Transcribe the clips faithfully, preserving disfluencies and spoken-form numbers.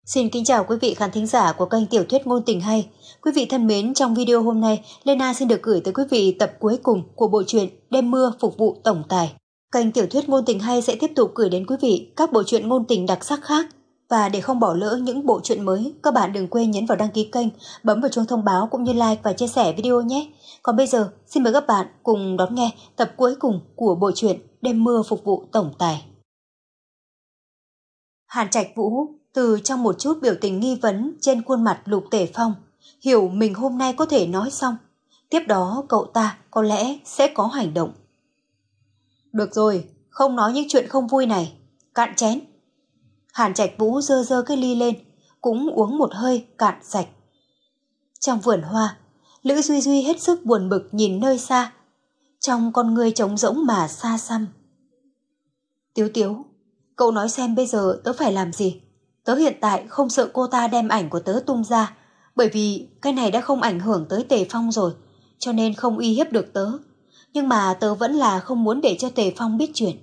Xin kính chào quý vị khán thính giả của kênh Tiểu thuyết ngôn tình hay. Quý vị thân mến, trong video hôm nay, Lena xin được gửi tới quý vị tập cuối cùng của bộ truyện Đêm mưa phục vụ tổng tài. Kênh Tiểu thuyết ngôn tình hay sẽ tiếp tục gửi đến quý vị các bộ truyện ngôn tình đặc sắc khác. Và để không bỏ lỡ những bộ truyện mới, các bạn đừng quên nhấn vào đăng ký kênh, bấm vào chuông thông báo cũng như like và chia sẻ video nhé. Còn bây giờ, xin mời các bạn cùng đón nghe tập cuối cùng của bộ truyện Đêm mưa phục vụ tổng tài. Hàn Trạch Vũ từ trong một chút biểu tình nghi vấn trên khuôn mặt Lục Tể Phong, hiểu mình hôm nay có thể nói xong. Tiếp đó cậu ta có lẽ sẽ có hành động. Được rồi, không nói những chuyện không vui này. Cạn chén. Hàn Trạch Vũ dơ dơ cái ly lên, cũng uống một hơi cạn sạch. Trong vườn hoa, Lữ Duy Duy hết sức buồn bực nhìn nơi xa. Trong con người trống rỗng mà xa xăm. Tiếu Tiếu, cậu nói xem bây giờ tớ phải làm gì? Tớ hiện tại không sợ cô ta đem ảnh của tớ tung ra, bởi vì cái này đã không ảnh hưởng tới Tề Phong rồi, cho nên không uy hiếp được tớ. Nhưng mà tớ vẫn là không muốn để cho Tề Phong biết chuyện.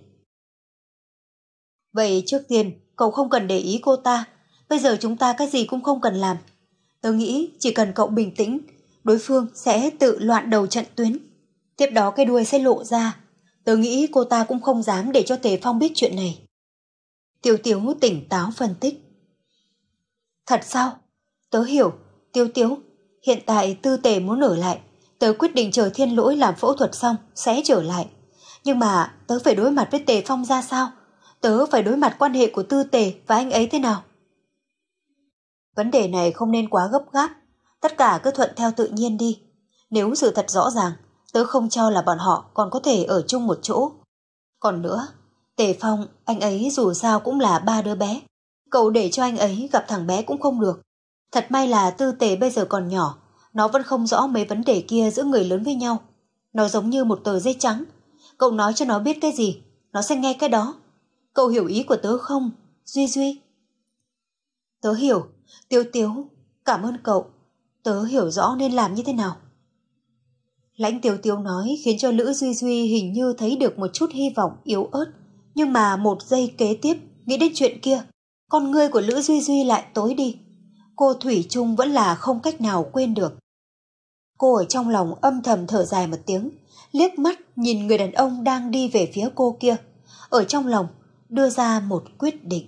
Vậy trước tiên, cậu không cần để ý cô ta. Bây giờ chúng ta cái gì cũng không cần làm. Tớ nghĩ chỉ cần cậu bình tĩnh, đối phương sẽ tự loạn đầu trận tuyến. Tiếp đó cái đuôi sẽ lộ ra. Tớ nghĩ cô ta cũng không dám để cho Tề Phong biết chuyện này. Tiêu Tiếu tỉnh táo phân tích. Thật sao? Tớ hiểu, Tiêu Tiếu. Hiện tại Tư Tề muốn ở lại. Tớ quyết định chờ Thiên Lỗi làm phẫu thuật xong sẽ trở lại. Nhưng mà tớ phải đối mặt với Tề Phong ra sao? Tớ phải đối mặt quan hệ của Tư Tề và anh ấy thế nào? Vấn đề này không nên quá gấp gáp. Tất cả cứ thuận theo tự nhiên đi. Nếu sự thật rõ ràng, tớ không cho là bọn họ còn có thể ở chung một chỗ. Còn nữa, Tề Phong, anh ấy dù sao cũng là ba đứa bé. Cậu để cho anh ấy gặp thằng bé cũng không được. Thật may là Tư Tề bây giờ còn nhỏ. Nó vẫn không rõ mấy vấn đề kia giữa người lớn với nhau. Nó giống như một tờ giấy trắng. Cậu nói cho nó biết cái gì, nó sẽ nghe cái đó. Cậu hiểu ý của tớ không, Duy Duy? Tớ hiểu, Tiếu Tiếu. Cảm ơn cậu. Tớ hiểu rõ nên làm như thế nào. Lãnh Tiếu Tiếu nói khiến cho Lữ Duy Duy hình như thấy được một chút hy vọng yếu ớt. Nhưng mà một giây kế tiếp, nghĩ đến chuyện kia, con ngươi của Lữ Duy Duy lại tối đi. Cô thủy chung vẫn là không cách nào quên được. Cô ở trong lòng âm thầm thở dài một tiếng, liếc mắt nhìn người đàn ông đang đi về phía cô kia. Ở trong lòng đưa ra một quyết định.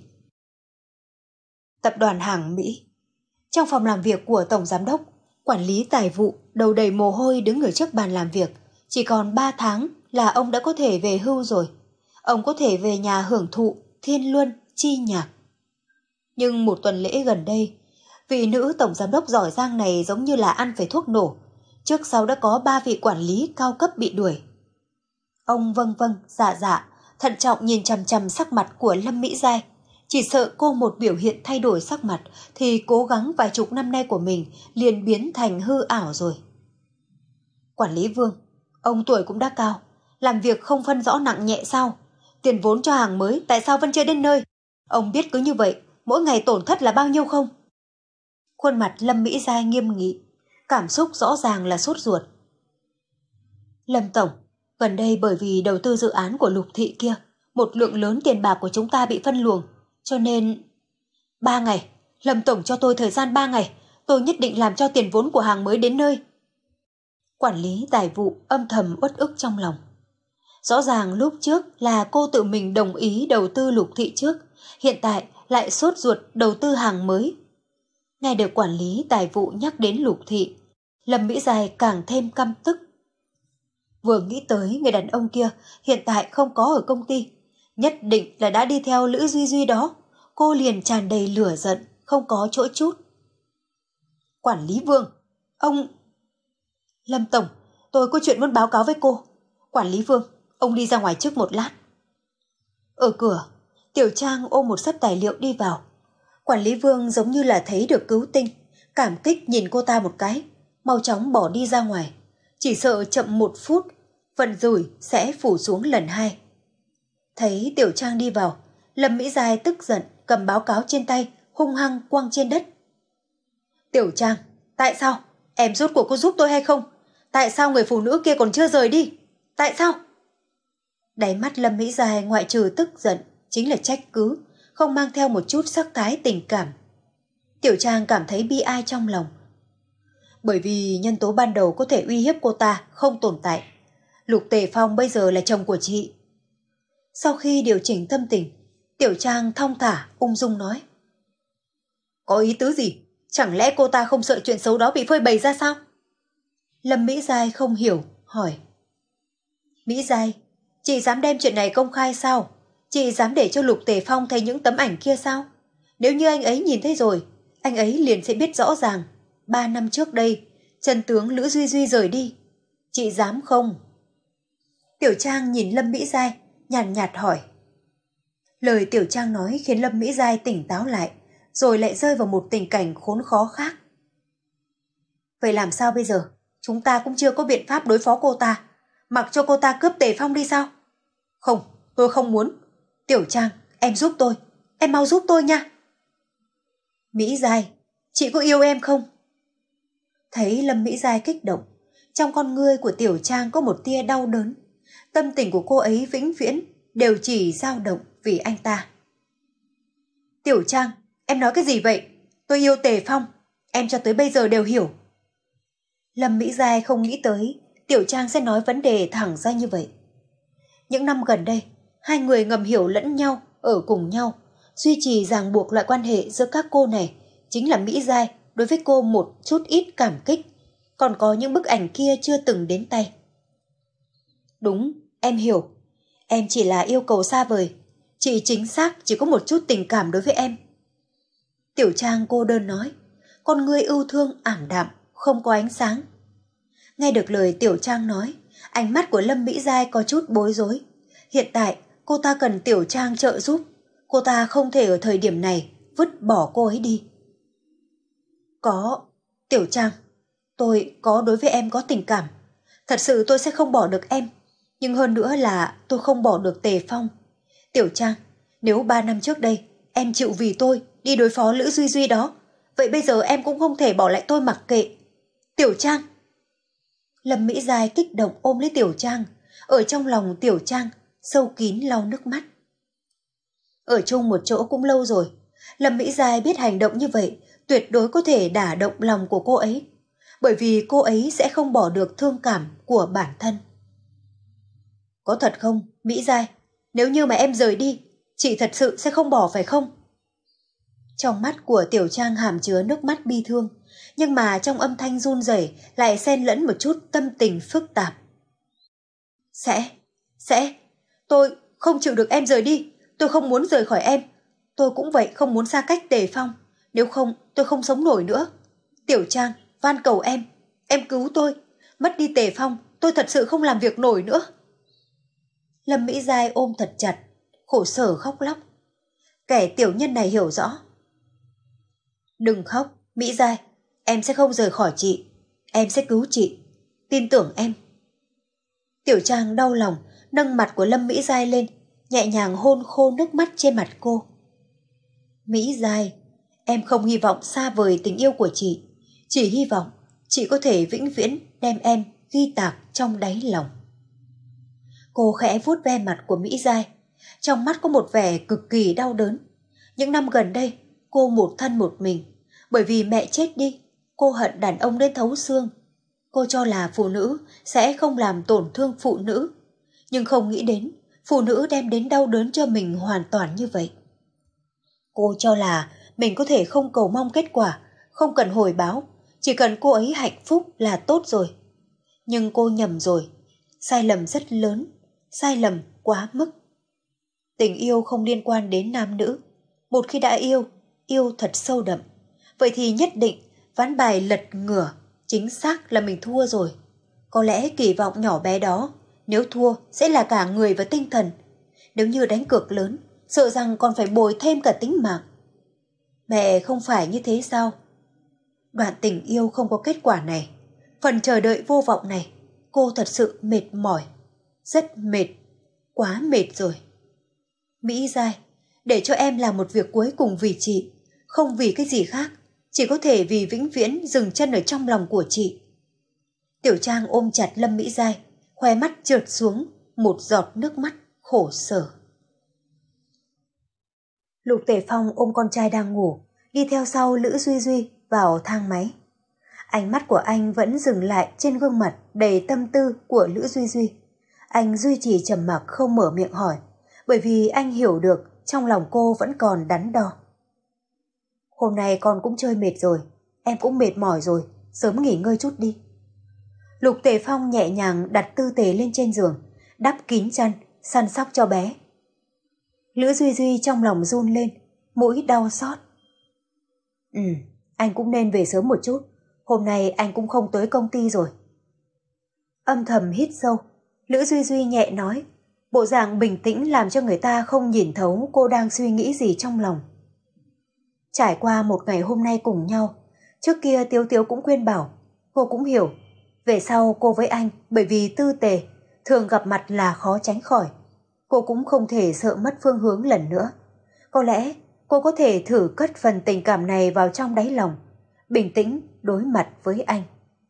Tập đoàn Hàng Mỹ. Trong phòng làm việc của Tổng Giám đốc, quản lý tài vụ đầu đầy mồ hôi đứng ở trước bàn làm việc. Chỉ còn ba tháng là ông đã có thể về hưu rồi. Ông có thể về nhà hưởng thụ thiên luân chi nhạc. Nhưng một tuần lễ gần đây, vị nữ tổng giám đốc giỏi giang này giống như là ăn phải thuốc nổ. Trước sau đã có ba vị quản lý cao cấp bị đuổi. Ông vâng vâng dạ dạ, thận trọng nhìn chằm chằm sắc mặt của Lâm Mỹ Giai. Chỉ sợ cô một biểu hiện thay đổi sắc mặt thì cố gắng vài chục năm nay của mình liền biến thành hư ảo rồi. Quản lý Vương, ông tuổi cũng đã cao, làm việc không phân rõ nặng nhẹ sao? Tiền vốn cho hàng mới tại sao vẫn chưa đến nơi? Ông biết cứ như vậy, mỗi ngày tổn thất là bao nhiêu không? Khuôn mặt Lâm Mỹ Giai nghiêm nghị, cảm xúc rõ ràng là sốt ruột. Lâm Tổng, gần đây bởi vì đầu tư dự án của Lục Thị kia, một lượng lớn tiền bạc của chúng ta bị phân luồng, cho nên... Ba ngày, Lâm Tổng cho tôi thời gian ba ngày, tôi nhất định làm cho tiền vốn của hàng mới đến nơi. Quản lý tài vụ âm thầm uất ức trong lòng. Rõ ràng lúc trước là cô tự mình đồng ý đầu tư Lục Thị trước, hiện tại lại sốt ruột đầu tư hàng mới. Nghe được quản lý tài vụ nhắc đến Lục Thị, Lâm Mỹ Giai càng thêm căm tức. Vừa nghĩ tới người đàn ông kia hiện tại không có ở công ty, nhất định là đã đi theo Lữ Duy Duy đó, cô liền tràn đầy lửa giận, không có chỗ chút. Quản lý Vương, ông... Lâm Tổng, tôi có chuyện muốn báo cáo với cô. Quản lý Vương, ông đi ra ngoài trước một lát. Ở cửa, Tiểu Trang ôm một xấp tài liệu đi vào. Quản lý Vương giống như là thấy được cứu tinh, cảm kích nhìn cô ta một cái, mau chóng bỏ đi ra ngoài. Chỉ sợ chậm một phút, vận rủi sẽ phủ xuống lần hai. Thấy Tiểu Trang đi vào, Lâm Mỹ Giai tức giận cầm báo cáo trên tay, hung hăng quăng trên đất. Tiểu Trang, tại sao? Em rốt cuộc có giúp tôi hay không? Tại sao người phụ nữ kia còn chưa rời đi? Tại sao? Đáy mắt Lâm Mỹ Giai ngoại trừ tức giận chính là trách cứ, không mang theo một chút sắc thái tình cảm. Tiểu Trang cảm thấy bi ai trong lòng. Bởi vì nhân tố ban đầu có thể uy hiếp cô ta không tồn tại. Lục Tề Phong bây giờ là chồng của chị. Sau khi điều chỉnh tâm tình, Tiểu Trang thong thả, ung dung nói. Có ý tứ gì? Chẳng lẽ cô ta không sợ chuyện xấu đó bị phơi bày ra sao? Lâm Mỹ Giai không hiểu, hỏi. Mỹ Giai, chị dám đem chuyện này công khai sao? Chị dám để cho Lục Tề Phong thấy những tấm ảnh kia sao? Nếu như anh ấy nhìn thấy rồi, anh ấy liền sẽ biết rõ ràng. Ba năm trước đây, chân tướng Lữ Duy Duy rời đi. Chị dám không? Tiểu Trang nhìn Lâm Mỹ Giai, nhàn nhạt hỏi. Lời Tiểu Trang nói khiến Lâm Mỹ Giai tỉnh táo lại, rồi lại rơi vào một tình cảnh khốn khó khác. Vậy làm sao bây giờ? Chúng ta cũng chưa có biện pháp đối phó cô ta. Mặc cho cô ta cướp Tề Phong đi sao? Không, tôi không muốn. Tiểu Trang, em giúp tôi. Em mau giúp tôi nha. Mỹ Giai, chị có yêu em không? Thấy Lâm Mỹ Giai kích động, trong con ngươi của Tiểu Trang có một tia đau đớn. Tâm tình của cô ấy vĩnh viễn đều chỉ dao động vì anh ta. Tiểu Trang, em nói cái gì vậy? Tôi yêu Tề Phong, em cho tới bây giờ đều hiểu. Lâm Mỹ Giai không nghĩ tới Tiểu Trang sẽ nói vấn đề thẳng ra như vậy. Những năm gần đây, hai người ngầm hiểu lẫn nhau, ở cùng nhau, duy trì ràng buộc loại quan hệ giữa các cô này chính là Mỹ Giai đối với cô một chút ít cảm kích, còn có những bức ảnh kia chưa từng đến tay. Đúng, em hiểu. Em chỉ là yêu cầu xa vời. Chị chính xác chỉ có một chút tình cảm đối với em. Tiểu Trang cô đơn nói, con ngươi ưu thương ảm đạm, không có ánh sáng. Nghe được lời Tiểu Trang nói, ánh mắt của Lâm Mỹ Giai có chút bối rối. Hiện tại, cô ta cần Tiểu Trang trợ giúp. Cô ta không thể ở thời điểm này vứt bỏ cô ấy đi. Có, Tiểu Trang, tôi có đối với em có tình cảm. Thật sự tôi sẽ không bỏ được em. Nhưng hơn nữa là tôi không bỏ được Tề Phong. Tiểu Trang, nếu ba năm trước đây em chịu vì tôi đi đối phó Lữ Duy Duy đó, vậy bây giờ em cũng không thể bỏ lại tôi mặc kệ. Tiểu Trang. Lâm Mỹ Giai kích động ôm lấy Tiểu Trang. Ở trong lòng Tiểu Trang sâu kín lau nước mắt. Ở chung một chỗ cũng lâu rồi, Lâm Mỹ Giai biết hành động như vậy tuyệt đối có thể đả động lòng của cô ấy, bởi vì cô ấy sẽ không bỏ được thương cảm của bản thân. Có thật không, Mỹ Giai? Nếu như mà em rời đi, chị thật sự sẽ không bỏ phải không? Trong mắt của Tiểu Trang hàm chứa nước mắt bi thương, nhưng mà trong âm thanh run rẩy lại xen lẫn một chút tâm tình phức tạp. Sẽ, sẽ, tôi không chịu được em rời đi, tôi không muốn rời khỏi em. Tôi cũng vậy không muốn xa cách Tề Phong, nếu không tôi không sống nổi nữa. Tiểu Trang, van cầu em, em cứu tôi, mất đi Tề Phong, tôi thật sự không làm việc nổi nữa. Lâm Mỹ Giai ôm thật chặt, khổ sở khóc lóc. Kẻ tiểu nhân này hiểu rõ. Đừng khóc, Mỹ Giai, em sẽ không rời khỏi chị, em sẽ cứu chị, tin tưởng em. Tiểu Trang đau lòng, nâng mặt của Lâm Mỹ Giai lên, nhẹ nhàng hôn khô nước mắt trên mặt cô. Mỹ Giai, em không hy vọng xa vời tình yêu của chị, chỉ hy vọng chị có thể vĩnh viễn đem em ghi tạc trong đáy lòng. Cô khẽ vuốt ve mặt của Mỹ Giai, trong mắt có một vẻ cực kỳ đau đớn. Những năm gần đây, cô một thân một mình, bởi vì mẹ chết đi, cô hận đàn ông đến thấu xương. Cô cho là phụ nữ sẽ không làm tổn thương phụ nữ, nhưng không nghĩ đến phụ nữ đem đến đau đớn cho mình hoàn toàn như vậy. Cô cho là mình có thể không cầu mong kết quả, không cần hồi báo, chỉ cần cô ấy hạnh phúc là tốt rồi. Nhưng cô nhầm rồi, sai lầm rất lớn, sai lầm quá mức. Tình yêu không liên quan đến nam nữ. Một khi đã yêu, yêu thật sâu đậm, vậy thì nhất định ván bài lật ngửa, chính xác là mình thua rồi. Có lẽ kỳ vọng nhỏ bé đó, nếu thua sẽ là cả người và tinh thần. Nếu như đánh cược lớn, sợ rằng còn phải bồi thêm cả tính mạng. Mẹ không phải như thế sao? Đoạn tình yêu không có kết quả này, phần chờ đợi vô vọng này, cô thật sự mệt mỏi, rất mệt, quá mệt rồi. Mỹ Giai, để cho em làm một việc cuối cùng vì chị, không vì cái gì khác, chỉ có thể vì vĩnh viễn dừng chân ở trong lòng của chị. Tiểu Trang ôm chặt Lâm Mỹ Giai, khóe mắt trượt xuống một giọt nước mắt khổ sở. Lục Tề Phong ôm con trai đang ngủ, đi theo sau Lữ Duy Duy vào thang máy. Ánh mắt của anh vẫn dừng lại trên gương mặt đầy tâm tư của Lữ Duy Duy. Anh duy trì trầm mặc không mở miệng hỏi, bởi vì anh hiểu được trong lòng cô vẫn còn đắn đo. Hôm nay con cũng chơi mệt rồi, em cũng mệt mỏi rồi, sớm nghỉ ngơi chút đi. Lục Tề Phong nhẹ nhàng đặt tư tề lên trên giường, đắp kín chăn, săn sóc cho bé. Lữ Duy Duy trong lòng run lên, mũi đau xót. Ừ, anh cũng nên về sớm một chút, hôm nay anh cũng không tới công ty rồi. Âm thầm hít sâu, Lữ Duy Duy nhẹ nói, bộ dạng bình tĩnh làm cho người ta không nhìn thấu cô đang suy nghĩ gì trong lòng. Trải qua một ngày hôm nay cùng nhau, trước kia Tiếu Tiếu cũng khuyên bảo, cô cũng hiểu. Về sau cô với anh bởi vì tư tề, thường gặp mặt là khó tránh khỏi. Cô cũng không thể sợ mất phương hướng lần nữa. Có lẽ cô có thể thử cất phần tình cảm này vào trong đáy lòng, bình tĩnh đối mặt với anh.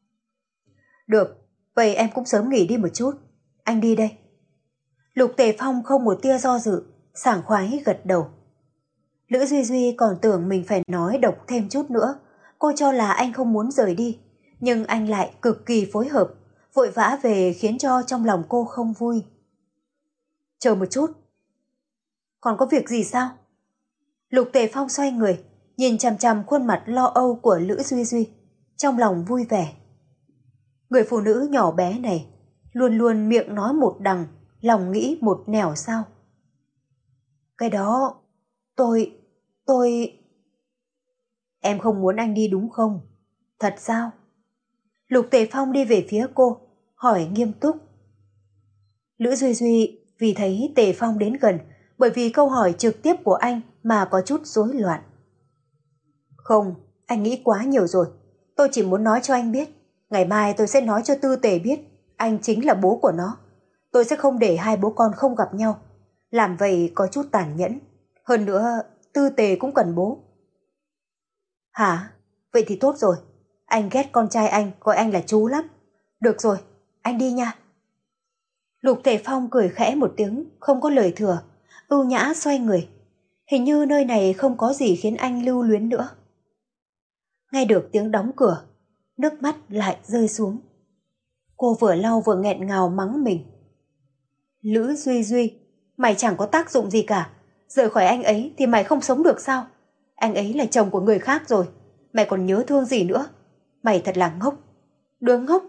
Được, vậy em cũng sớm nghỉ đi một chút. Anh đi đây. Lục Tề Phong không một tia do dự, sảng khoái gật đầu. Lữ Duy Duy còn tưởng mình phải nói độc thêm chút nữa. Cô cho là anh không muốn rời đi, nhưng anh lại cực kỳ phối hợp, vội vã về khiến cho trong lòng cô không vui. Chờ một chút. Còn có việc gì sao? Lục Tề Phong xoay người, nhìn chằm chằm khuôn mặt lo âu của Lữ Duy Duy, trong lòng vui vẻ. Người phụ nữ nhỏ bé này, luôn luôn miệng nói một đằng, lòng nghĩ một nẻo sao? Cái đó, tôi, tôi... Em không muốn anh đi đúng không? Thật sao? Lục Tề Phong đi về phía cô, hỏi nghiêm túc. Lữ Duy Duy vì thấy Tề Phong đến gần, bởi vì câu hỏi trực tiếp của anh mà có chút rối loạn. Không, anh nghĩ quá nhiều rồi. Tôi chỉ muốn nói cho anh biết, ngày mai tôi sẽ nói cho Tư Tề biết, anh chính là bố của nó. Tôi sẽ không để hai bố con không gặp nhau. Làm vậy có chút tàn nhẫn. Hơn nữa, Tư Tề cũng cần bố. Hả? Vậy thì tốt rồi. Anh ghét con trai anh gọi anh là chú lắm. Được rồi, anh đi nha. Lục Tề Phong cười khẽ một tiếng, không có lời thừa, ưu nhã xoay người. Hình như nơi này không có gì khiến anh lưu luyến nữa. Nghe được tiếng đóng cửa, nước mắt lại rơi xuống. Cô vừa lau vừa nghẹn ngào mắng mình. Lữ Duy Duy, mày chẳng có tác dụng gì cả. Rời khỏi anh ấy thì mày không sống được sao? Anh ấy là chồng của người khác rồi, mày còn nhớ thương gì nữa? Mày thật là ngốc, đứa ngốc.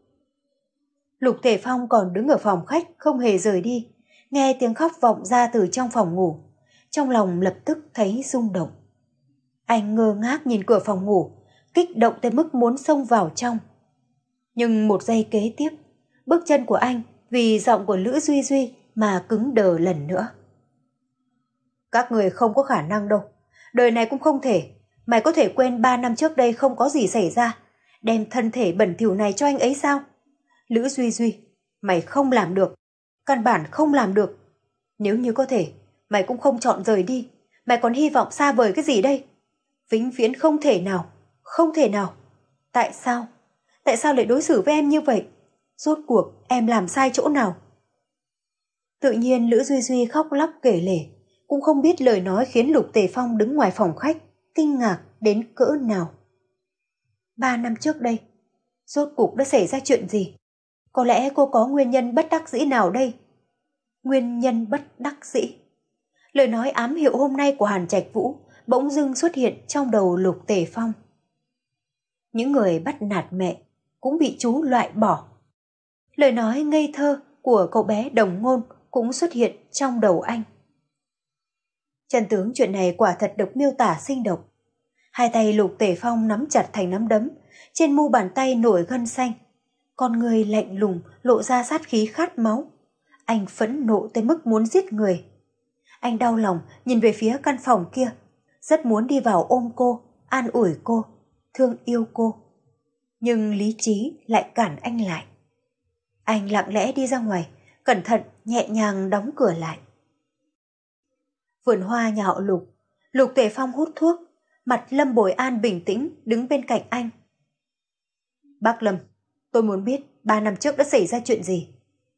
Lục Thể Phong còn đứng ở phòng khách không hề rời đi, nghe tiếng khóc vọng ra từ trong phòng ngủ, trong lòng lập tức thấy rung động. Anh ngơ ngác nhìn cửa phòng ngủ, kích động tới mức muốn xông vào trong. Nhưng một giây kế tiếp, bước chân của anh vì giọng của Lữ Duy Duy mà cứng đờ lần nữa. Các người không có khả năng đâu, đời này cũng không thể. Mày có thể quên ba năm trước đây không có gì xảy ra, đem thân thể bẩn thỉu này cho anh ấy sao? Lữ Duy Duy, mày không làm được, căn bản không làm được. Nếu như có thể, mày cũng không chọn rời đi, mày còn hy vọng xa vời cái gì đây? Vĩnh viễn không thể nào, không thể nào. Tại sao? Tại sao lại đối xử với em như vậy? Rốt cuộc em làm sai chỗ nào? Tự nhiên Lữ Duy Duy khóc lóc kể lể, cũng không biết lời nói khiến Lục Tề Phong đứng ngoài phòng khách kinh ngạc đến cỡ nào. Ba năm trước đây, rốt cuộc đã xảy ra chuyện gì? Có lẽ cô có nguyên nhân bất đắc dĩ nào đây? Nguyên nhân bất đắc dĩ. Lời nói ám hiệu hôm nay của Hàn Trạch Vũ bỗng dưng xuất hiện trong đầu Lục Tề Phong. Những người bắt nạt mẹ cũng bị chú loại bỏ. Lời nói ngây thơ của cậu bé Đồng Ngôn cũng xuất hiện trong đầu anh. Chân tướng chuyện này quả thật được miêu tả sinh động. Hai tay Lục Tề Phong nắm chặt thành nắm đấm, trên mu bàn tay nổi gân xanh. Con người lạnh lùng lộ ra sát khí khát máu. Anh phẫn nộ tới mức muốn giết người. Anh đau lòng nhìn về phía căn phòng kia, rất muốn đi vào ôm cô, an ủi cô, thương yêu cô. Nhưng lý trí lại cản anh lại. Anh lặng lẽ đi ra ngoài, cẩn thận nhẹ nhàng đóng cửa lại. Vườn hoa nhà họ Lục, Lục Tề Phong hút thuốc, mặt Lâm Bồi An bình tĩnh đứng bên cạnh anh. Bác Lâm, tôi muốn biết ba năm trước đã xảy ra chuyện gì?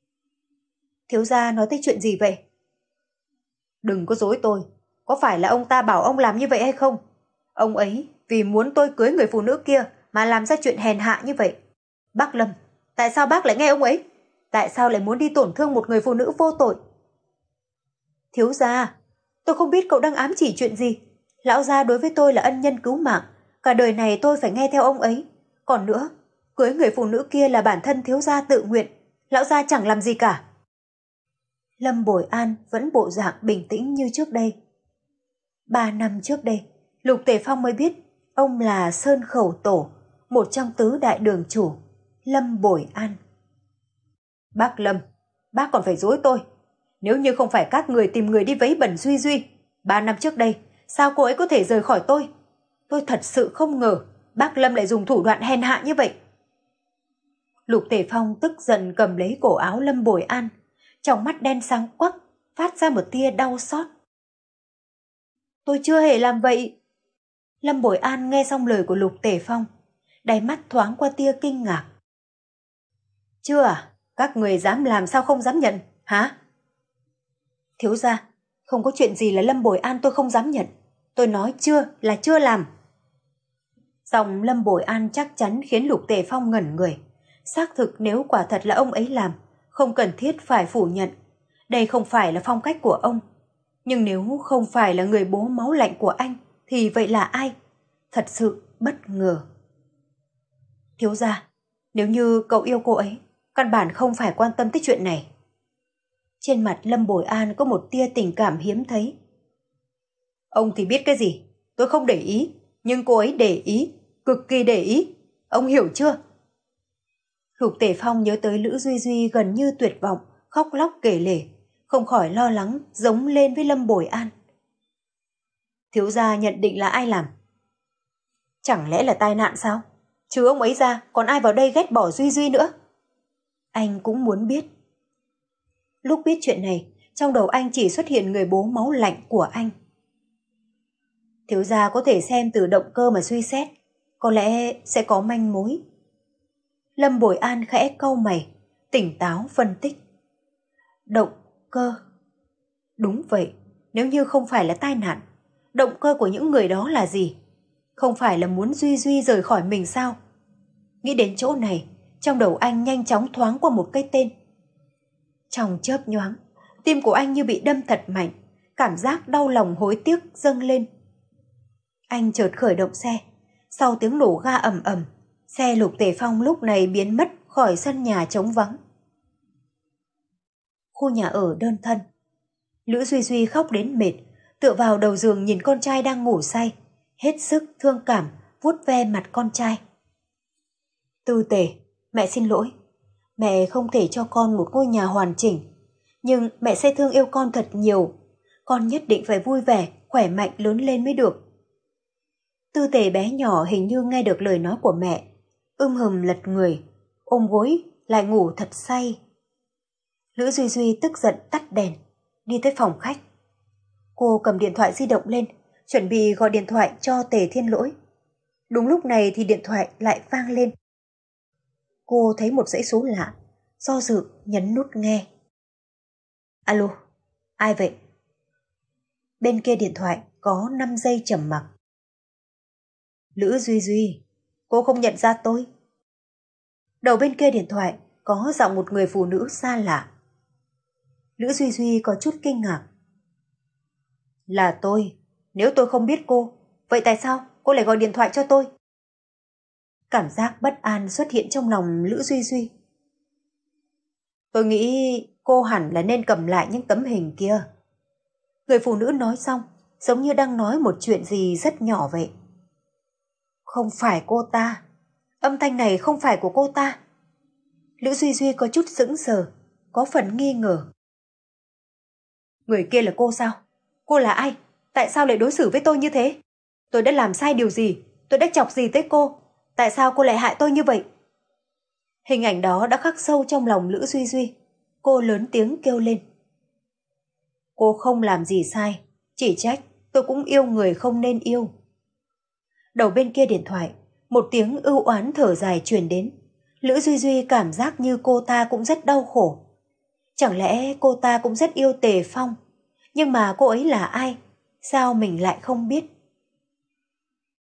Thiếu gia nói tới chuyện gì vậy? Đừng có dối tôi, có phải là ông ta bảo ông làm như vậy hay không? Ông ấy vì muốn tôi cưới người phụ nữ kia mà làm ra chuyện hèn hạ như vậy. Bác Lâm, tại sao bác lại nghe ông ấy? Tại sao lại muốn đi tổn thương một người phụ nữ vô tội? Thiếu gia, tôi không biết cậu đang ám chỉ chuyện gì. Lão gia đối với tôi là ân nhân cứu mạng, cả đời này tôi phải nghe theo ông ấy. Còn nữa, cưới người phụ nữ kia là bản thân thiếu gia tự nguyện, lão gia chẳng làm gì cả. Lâm Bồi An vẫn bộ dạng bình tĩnh như trước đây. Ba năm trước đây, Lục Tề Phong mới biết ông là Sơn Khẩu Tổ, một trong tứ đại đường chủ, Lâm Bồi An. Bác Lâm, bác còn phải dối tôi. Nếu như không phải các người tìm người đi vấy bẩn Duy Duy, ba năm trước đây, sao cô ấy có thể rời khỏi tôi? Tôi thật sự không ngờ bác Lâm lại dùng thủ đoạn hèn hạ như vậy. Lục Tề Phong tức giận cầm lấy cổ áo Lâm Bồi An, trong mắt đen sáng quắc, phát ra một tia đau xót. Tôi chưa hề làm vậy. Lâm Bồi An nghe xong lời của Lục Tề Phong, đáy mắt thoáng qua tia kinh ngạc. Chưa à? Các người dám làm sao không dám nhận, hả? Thiếu gia, không có chuyện gì là Lâm Bồi An tôi không dám nhận. Tôi nói chưa là chưa làm. Giọng Lâm Bồi An chắc chắn khiến Lục Tề Phong ngẩn người. Xác thực nếu quả thật là ông ấy làm, không cần thiết phải phủ nhận. Đây không phải là phong cách của ông. Nhưng nếu không phải là người bố máu lạnh của anh, thì vậy là ai? Thật sự bất ngờ. Thiếu gia, nếu như cậu yêu cô ấy, căn bản không phải quan tâm tới chuyện này. Trên mặt Lâm Bồi An có một tia tình cảm hiếm thấy. Ông thì biết cái gì? Tôi không để ý, nhưng cô ấy để ý, cực kỳ để ý. Ông hiểu chưa? Lục Tề Phong nhớ tới Lữ Duy Duy gần như tuyệt vọng, khóc lóc kể lể, không khỏi lo lắng, giống lên với Lâm Bồi An. Thiếu gia nhận định là ai làm? Chẳng lẽ là tai nạn sao? Chứ ông ấy ra, còn ai vào đây ghét bỏ Duy Duy nữa? Anh cũng muốn biết. Lúc biết chuyện này, trong đầu anh chỉ xuất hiện người bố máu lạnh của anh. Thiếu gia có thể xem từ động cơ mà suy xét, có lẽ sẽ có manh mối. Lâm Bồi An khẽ cau mày, tỉnh táo phân tích. Động cơ. Đúng vậy, nếu như không phải là tai nạn, động cơ của những người đó là gì? Không phải là muốn Duy Duy rời khỏi mình sao? Nghĩ đến chỗ này, trong đầu anh nhanh chóng thoáng qua một cái tên. Trong chớp nhoáng, tim của anh như bị đâm thật mạnh, cảm giác đau lòng hối tiếc dâng lên. Anh chợt khởi động xe, sau tiếng nổ ga ầm ầm, xe Lục Tề Phong lúc này biến mất khỏi sân nhà trống vắng. Khu nhà ở đơn thân. Lữ Duy Duy khóc đến mệt, tựa vào đầu giường nhìn con trai đang ngủ say, hết sức thương cảm vuốt ve mặt con trai. Tư Tề, mẹ xin lỗi. Mẹ không thể cho con một ngôi nhà hoàn chỉnh, nhưng mẹ sẽ thương yêu con thật nhiều. Con nhất định phải vui vẻ, khỏe mạnh lớn lên mới được. Tư Tề bé nhỏ hình như nghe được lời nói của mẹ, ưm hừm lật người, ôm gối lại ngủ thật say. Lữ Duy Duy tức giận tắt đèn, đi tới phòng khách. Cô cầm điện thoại di động lên, chuẩn bị gọi điện thoại cho Tề Thiên Lỗi. Đúng lúc này thì điện thoại lại vang lên. Cô thấy một dãy số lạ, do dự nhấn nút nghe. Alo, ai vậy? Bên kia điện thoại có năm giây trầm mặc. Lữ Duy Duy, cô không nhận ra tôi. Đầu bên kia điện thoại có giọng một người phụ nữ xa lạ. Lữ Duy Duy có chút kinh ngạc. Là tôi, nếu tôi không biết cô, vậy tại sao cô lại gọi điện thoại cho tôi? Cảm giác bất an xuất hiện trong lòng Lữ Duy Duy. Tôi nghĩ cô hẳn là nên cầm lại những tấm hình kia. Người phụ nữ nói xong, giống như đang nói một chuyện gì rất nhỏ vậy. Không phải cô ta. Âm thanh này không phải của cô ta. Lữ Duy Duy có chút sững sờ, có phần nghi ngờ. Người kia là cô sao? Cô là ai? Tại sao lại đối xử với tôi như thế? Tôi đã làm sai điều gì? Tôi đã chọc gì tới cô? Tại sao cô lại hại tôi như vậy? Hình ảnh đó đã khắc sâu trong lòng Lữ Duy Duy. Cô lớn tiếng kêu lên. Cô không làm gì sai, chỉ trách tôi cũng yêu người không nên yêu. Đầu bên kia điện thoại, một tiếng ưu oán thở dài truyền đến. Lữ Duy Duy cảm giác như cô ta cũng rất đau khổ. Chẳng lẽ cô ta cũng rất yêu Tề Phong? Nhưng mà cô ấy là ai? Sao mình lại không biết?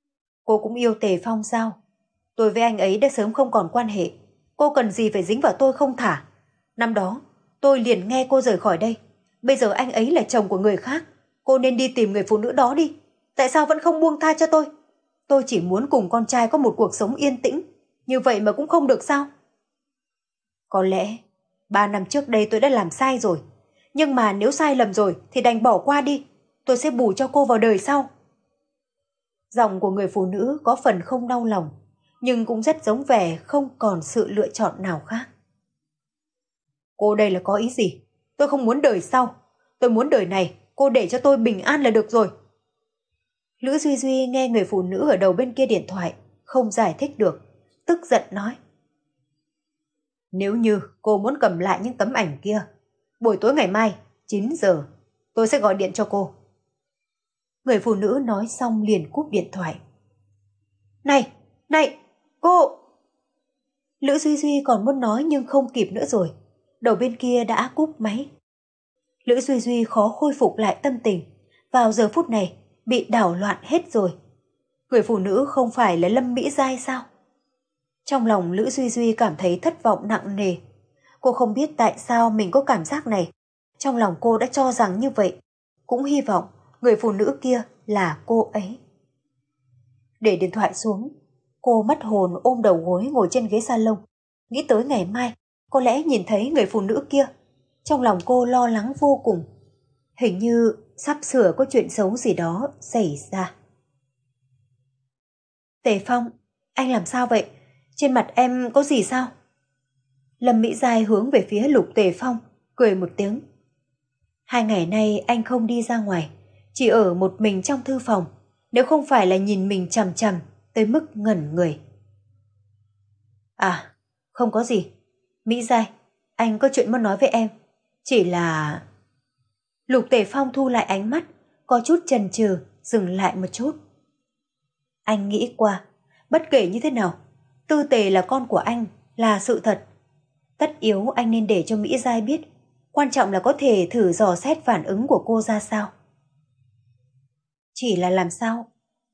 Cô cũng yêu Tề Phong sao? Tôi với anh ấy đã sớm không còn quan hệ. Cô cần gì phải dính vào tôi không thả? Năm đó, tôi liền nghe cô rời khỏi đây. Bây giờ anh ấy là chồng của người khác. Cô nên đi tìm người phụ nữ đó đi. Tại sao vẫn không buông tha cho tôi? Tôi chỉ muốn cùng con trai có một cuộc sống yên tĩnh. Như vậy mà cũng không được sao? Có lẽ, ba năm trước đây tôi đã làm sai rồi. Nhưng mà nếu sai lầm rồi thì đành bỏ qua đi. Tôi sẽ bù cho cô vào đời sau. Giọng của người phụ nữ có phần không đau lòng, nhưng cũng rất giống vẻ không còn sự lựa chọn nào khác. Cô đây là có ý gì? Tôi không muốn đời sau. Tôi muốn đời này cô để cho tôi bình an là được rồi. Lữ Duy Duy nghe người phụ nữ ở đầu bên kia điện thoại, không giải thích được, tức giận nói. Nếu như cô muốn cầm lại những tấm ảnh kia, buổi tối ngày mai, chín giờ, tôi sẽ gọi điện cho cô. Người phụ nữ nói xong liền cúp điện thoại. Này, này, cô! Lữ Duy Duy còn muốn nói nhưng không kịp nữa rồi. Đầu bên kia đã cúp máy. Lữ Duy Duy khó khôi phục lại tâm tình. Vào giờ phút này, bị đảo loạn hết rồi. Người phụ nữ không phải là Lâm Mỹ Giai sao? Trong lòng Lữ Duy Duy cảm thấy thất vọng nặng nề. Cô không biết tại sao mình có cảm giác này. Trong lòng cô đã cho rằng như vậy. Cũng hy vọng người phụ nữ kia là cô ấy. Để điện thoại xuống, cô mất hồn ôm đầu gối ngồi trên ghế salon. Nghĩ tới ngày mai, có lẽ nhìn thấy người phụ nữ kia. Trong lòng cô lo lắng vô cùng. Hình như sắp sửa có chuyện xấu gì đó xảy ra. Tề Phong, anh làm sao vậy? Trên mặt em có gì sao? Lâm Mỹ Giai hướng về phía Lục Tề Phong, cười một tiếng. Hai ngày nay anh không đi ra ngoài, chỉ ở một mình trong thư phòng, nếu không phải là nhìn mình chằm chằm tới mức ngẩn người. À, không có gì. Mỹ Giai, anh có chuyện muốn nói với em. Chỉ là... Lục Tề Phong thu lại ánh mắt, có chút chần chừ, dừng lại một chút. Anh nghĩ qua, bất kể như thế nào, Tư Tề là con của anh, là sự thật. Tất yếu anh nên để cho Mỹ Giai biết, quan trọng là có thể thử dò xét phản ứng của cô ra sao. Chỉ là làm sao?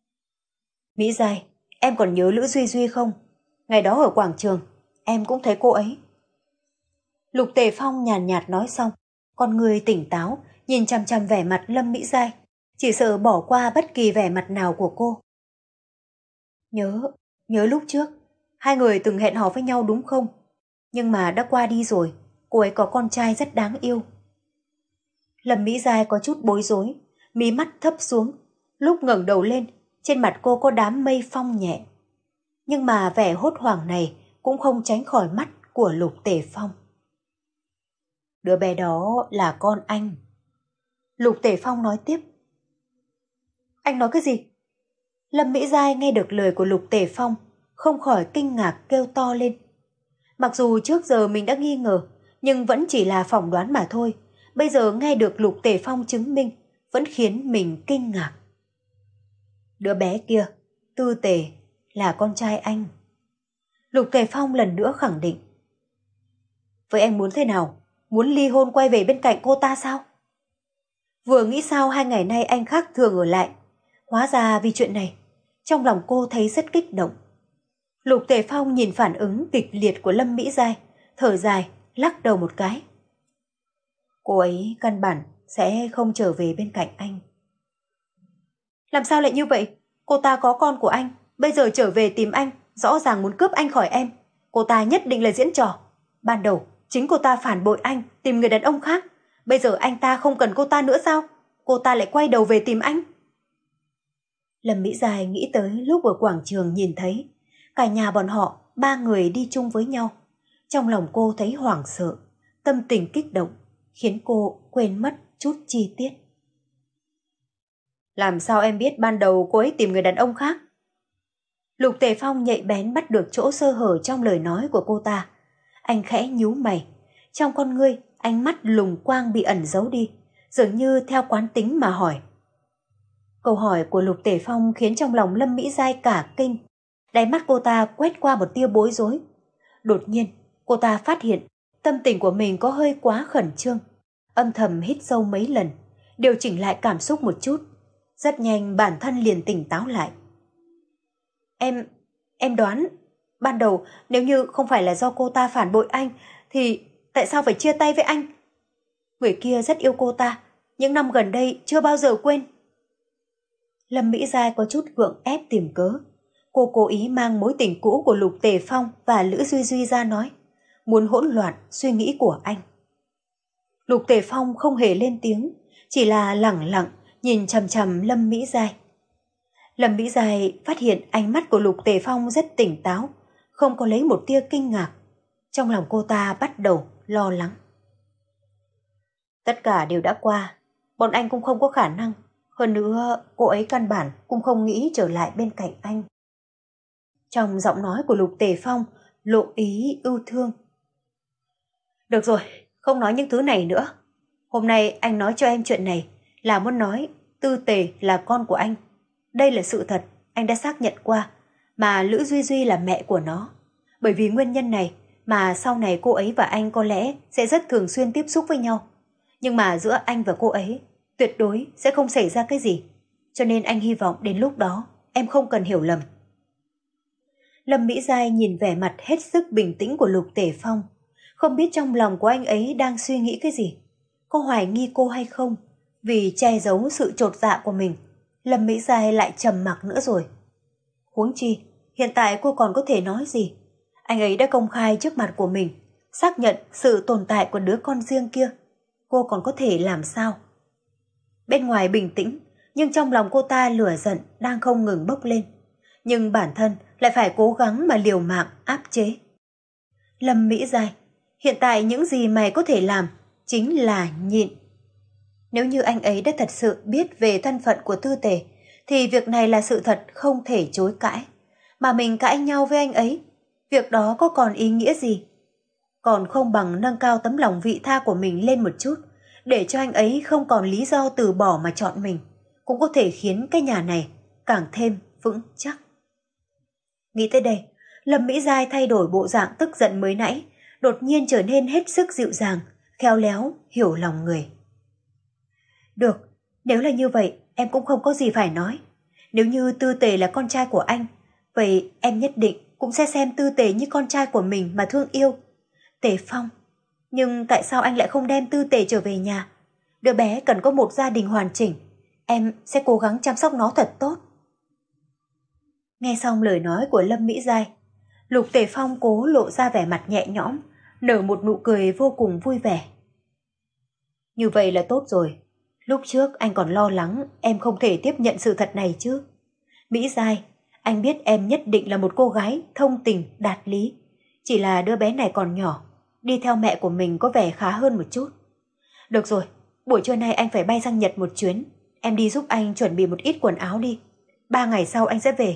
Mỹ Giai, em còn nhớ Lữ Duy Duy không? Ngày đó ở quảng trường, em cũng thấy cô ấy. Lục Tề Phong nhàn nhạt nói xong, con người tỉnh táo, nhìn chằm chằm vẻ mặt Lâm Mỹ Giai, chỉ sợ bỏ qua bất kỳ vẻ mặt nào của cô. Nhớ, nhớ lúc trước, hai người từng hẹn hò với nhau đúng không? Nhưng mà đã qua đi rồi, cô ấy có con trai rất đáng yêu. Lâm Mỹ Giai có chút bối rối, mí mắt thấp xuống, lúc ngẩng đầu lên, trên mặt cô có đám mây phong nhẹ. Nhưng mà vẻ hốt hoảng này cũng không tránh khỏi mắt của Lục Tề Phong. Đứa bé đó là con anh. Lục Tề Phong nói tiếp. Anh nói cái gì? Lâm Mỹ Giai nghe được lời của Lục Tề Phong, không khỏi kinh ngạc kêu to lên. Mặc dù trước giờ mình đã nghi ngờ, nhưng vẫn chỉ là phỏng đoán mà thôi. Bây giờ nghe được Lục Tề Phong chứng minh, vẫn khiến mình kinh ngạc. Đứa bé kia, Tư Tề, là con trai anh. Lục Tề Phong lần nữa khẳng định. Vậy anh muốn thế nào? Muốn ly hôn quay về bên cạnh cô ta sao? Vừa nghĩ sao hai ngày nay anh khác thường ở lại. Hóa ra vì chuyện này, trong lòng cô thấy rất kích động. Lục Tề Phong nhìn phản ứng kịch liệt của Lâm Mỹ Giai, thở dài, lắc đầu một cái. Cô ấy căn bản sẽ không trở về bên cạnh anh. Làm sao lại như vậy? Cô ta có con của anh, bây giờ trở về tìm anh, rõ ràng muốn cướp anh khỏi em. Cô ta nhất định là diễn trò. Ban đầu, chính cô ta phản bội anh, tìm người đàn ông khác. Bây giờ anh ta không cần cô ta nữa sao? Cô ta lại quay đầu về tìm anh. Lâm Mỹ Giai nghĩ tới lúc ở quảng trường nhìn thấy cả nhà bọn họ, ba người đi chung với nhau. Trong lòng cô thấy hoảng sợ, tâm tình kích động, khiến cô quên mất chút chi tiết. Làm sao em biết ban đầu cô ấy tìm người đàn ông khác? Lục Tề Phong nhạy bén bắt được chỗ sơ hở trong lời nói của cô ta. Anh khẽ nhíu mày. Trong con ngươi, ánh mắt lùng quang bị ẩn giấu đi, dường như theo quán tính mà hỏi. Câu hỏi của Lục Tề Phong khiến trong lòng Lâm Mỹ Giai cả kinh. Đáy mắt cô ta quét qua một tia bối rối. Đột nhiên, cô ta phát hiện tâm tình của mình có hơi quá khẩn trương. Âm thầm hít sâu mấy lần, điều chỉnh lại cảm xúc một chút. Rất nhanh bản thân liền tỉnh táo lại. Em, em đoán, ban đầu nếu như không phải là do cô ta phản bội anh, thì tại sao phải chia tay với anh? Người kia rất yêu cô ta, những năm gần đây chưa bao giờ quên. Lâm Mỹ Giai có chút gượng ép tìm cớ. Cô cố ý mang mối tình cũ của Lục Tề Phong và Lữ Duy Duy ra nói, muốn hỗn loạn suy nghĩ của anh. Lục Tề Phong không hề lên tiếng, chỉ là lẳng lặng nhìn chằm chằm Lâm Mỹ Giai. Lâm Mỹ Giai phát hiện ánh mắt của Lục Tề Phong rất tỉnh táo, không có lấy một tia kinh ngạc. Trong lòng cô ta bắt đầu lo lắng. Tất cả đều đã qua, bọn anh cũng không có khả năng. Hơn nữa, cô ấy căn bản cũng không nghĩ trở lại bên cạnh anh. Trong giọng nói của Lục Tề Phong lộ ý ưu thương. Được rồi, không nói những thứ này nữa. Hôm nay anh nói cho em chuyện này là muốn nói Tư Tề là con của anh. Đây là sự thật, anh đã xác nhận qua, mà Lữ Duy Duy là mẹ của nó. Bởi vì nguyên nhân này mà sau này cô ấy và anh có lẽ sẽ rất thường xuyên tiếp xúc với nhau. Nhưng mà giữa anh và cô ấy tuyệt đối sẽ không xảy ra cái gì. Cho nên anh hy vọng đến lúc đó em không cần hiểu lầm. Lâm Mỹ Giai nhìn vẻ mặt hết sức bình tĩnh của Lục Tề Phong. Không biết trong lòng của anh ấy đang suy nghĩ cái gì. Có hoài nghi cô hay không? Vì che giấu sự chột dạ của mình, Lâm Mỹ Giai lại trầm mặc nữa rồi. Huống chi, hiện tại cô còn có thể nói gì? Anh ấy đã công khai trước mặt của mình, xác nhận sự tồn tại của đứa con riêng kia. Cô còn có thể làm sao? Bên ngoài bình tĩnh, nhưng trong lòng cô ta lửa giận đang không ngừng bốc lên. Nhưng bản thân lại phải cố gắng mà liều mạng áp chế. Lâm Mỹ Giai, hiện tại những gì mày có thể làm chính là nhịn. Nếu như anh ấy đã thật sự biết về thân phận của Tư Tề, thì việc này là sự thật không thể chối cãi. Mà mình cãi nhau với anh ấy, việc đó có còn ý nghĩa gì? Còn không bằng nâng cao tấm lòng vị tha của mình lên một chút, để cho anh ấy không còn lý do từ bỏ mà chọn mình, cũng có thể khiến cái nhà này càng thêm vững chắc. Nghĩ tới đây, Lâm Mỹ Giai thay đổi bộ dạng tức giận mới nãy, đột nhiên trở nên hết sức dịu dàng, khéo léo, hiểu lòng người. Được, nếu là như vậy, em cũng không có gì phải nói. Nếu như Tư Tề là con trai của anh, vậy em nhất định cũng sẽ xem Tư Tề như con trai của mình mà thương yêu. Tề Phong, nhưng tại sao anh lại không đem Tư Tề trở về nhà? Đứa bé cần có một gia đình hoàn chỉnh, em sẽ cố gắng chăm sóc nó thật tốt. Nghe xong lời nói của Lâm Mỹ Giai, Lục Tề Phong cố lộ ra vẻ mặt nhẹ nhõm, nở một nụ cười vô cùng vui vẻ. Như vậy là tốt rồi. Lúc trước anh còn lo lắng em không thể tiếp nhận sự thật này chứ. Mỹ Giai, anh biết em nhất định là một cô gái thông tình, đạt lý. Chỉ là đứa bé này còn nhỏ, đi theo mẹ của mình có vẻ khá hơn một chút. Được rồi, buổi trưa nay anh phải bay sang Nhật một chuyến. Em đi giúp anh chuẩn bị một ít quần áo đi. Ba ngày sau anh sẽ về.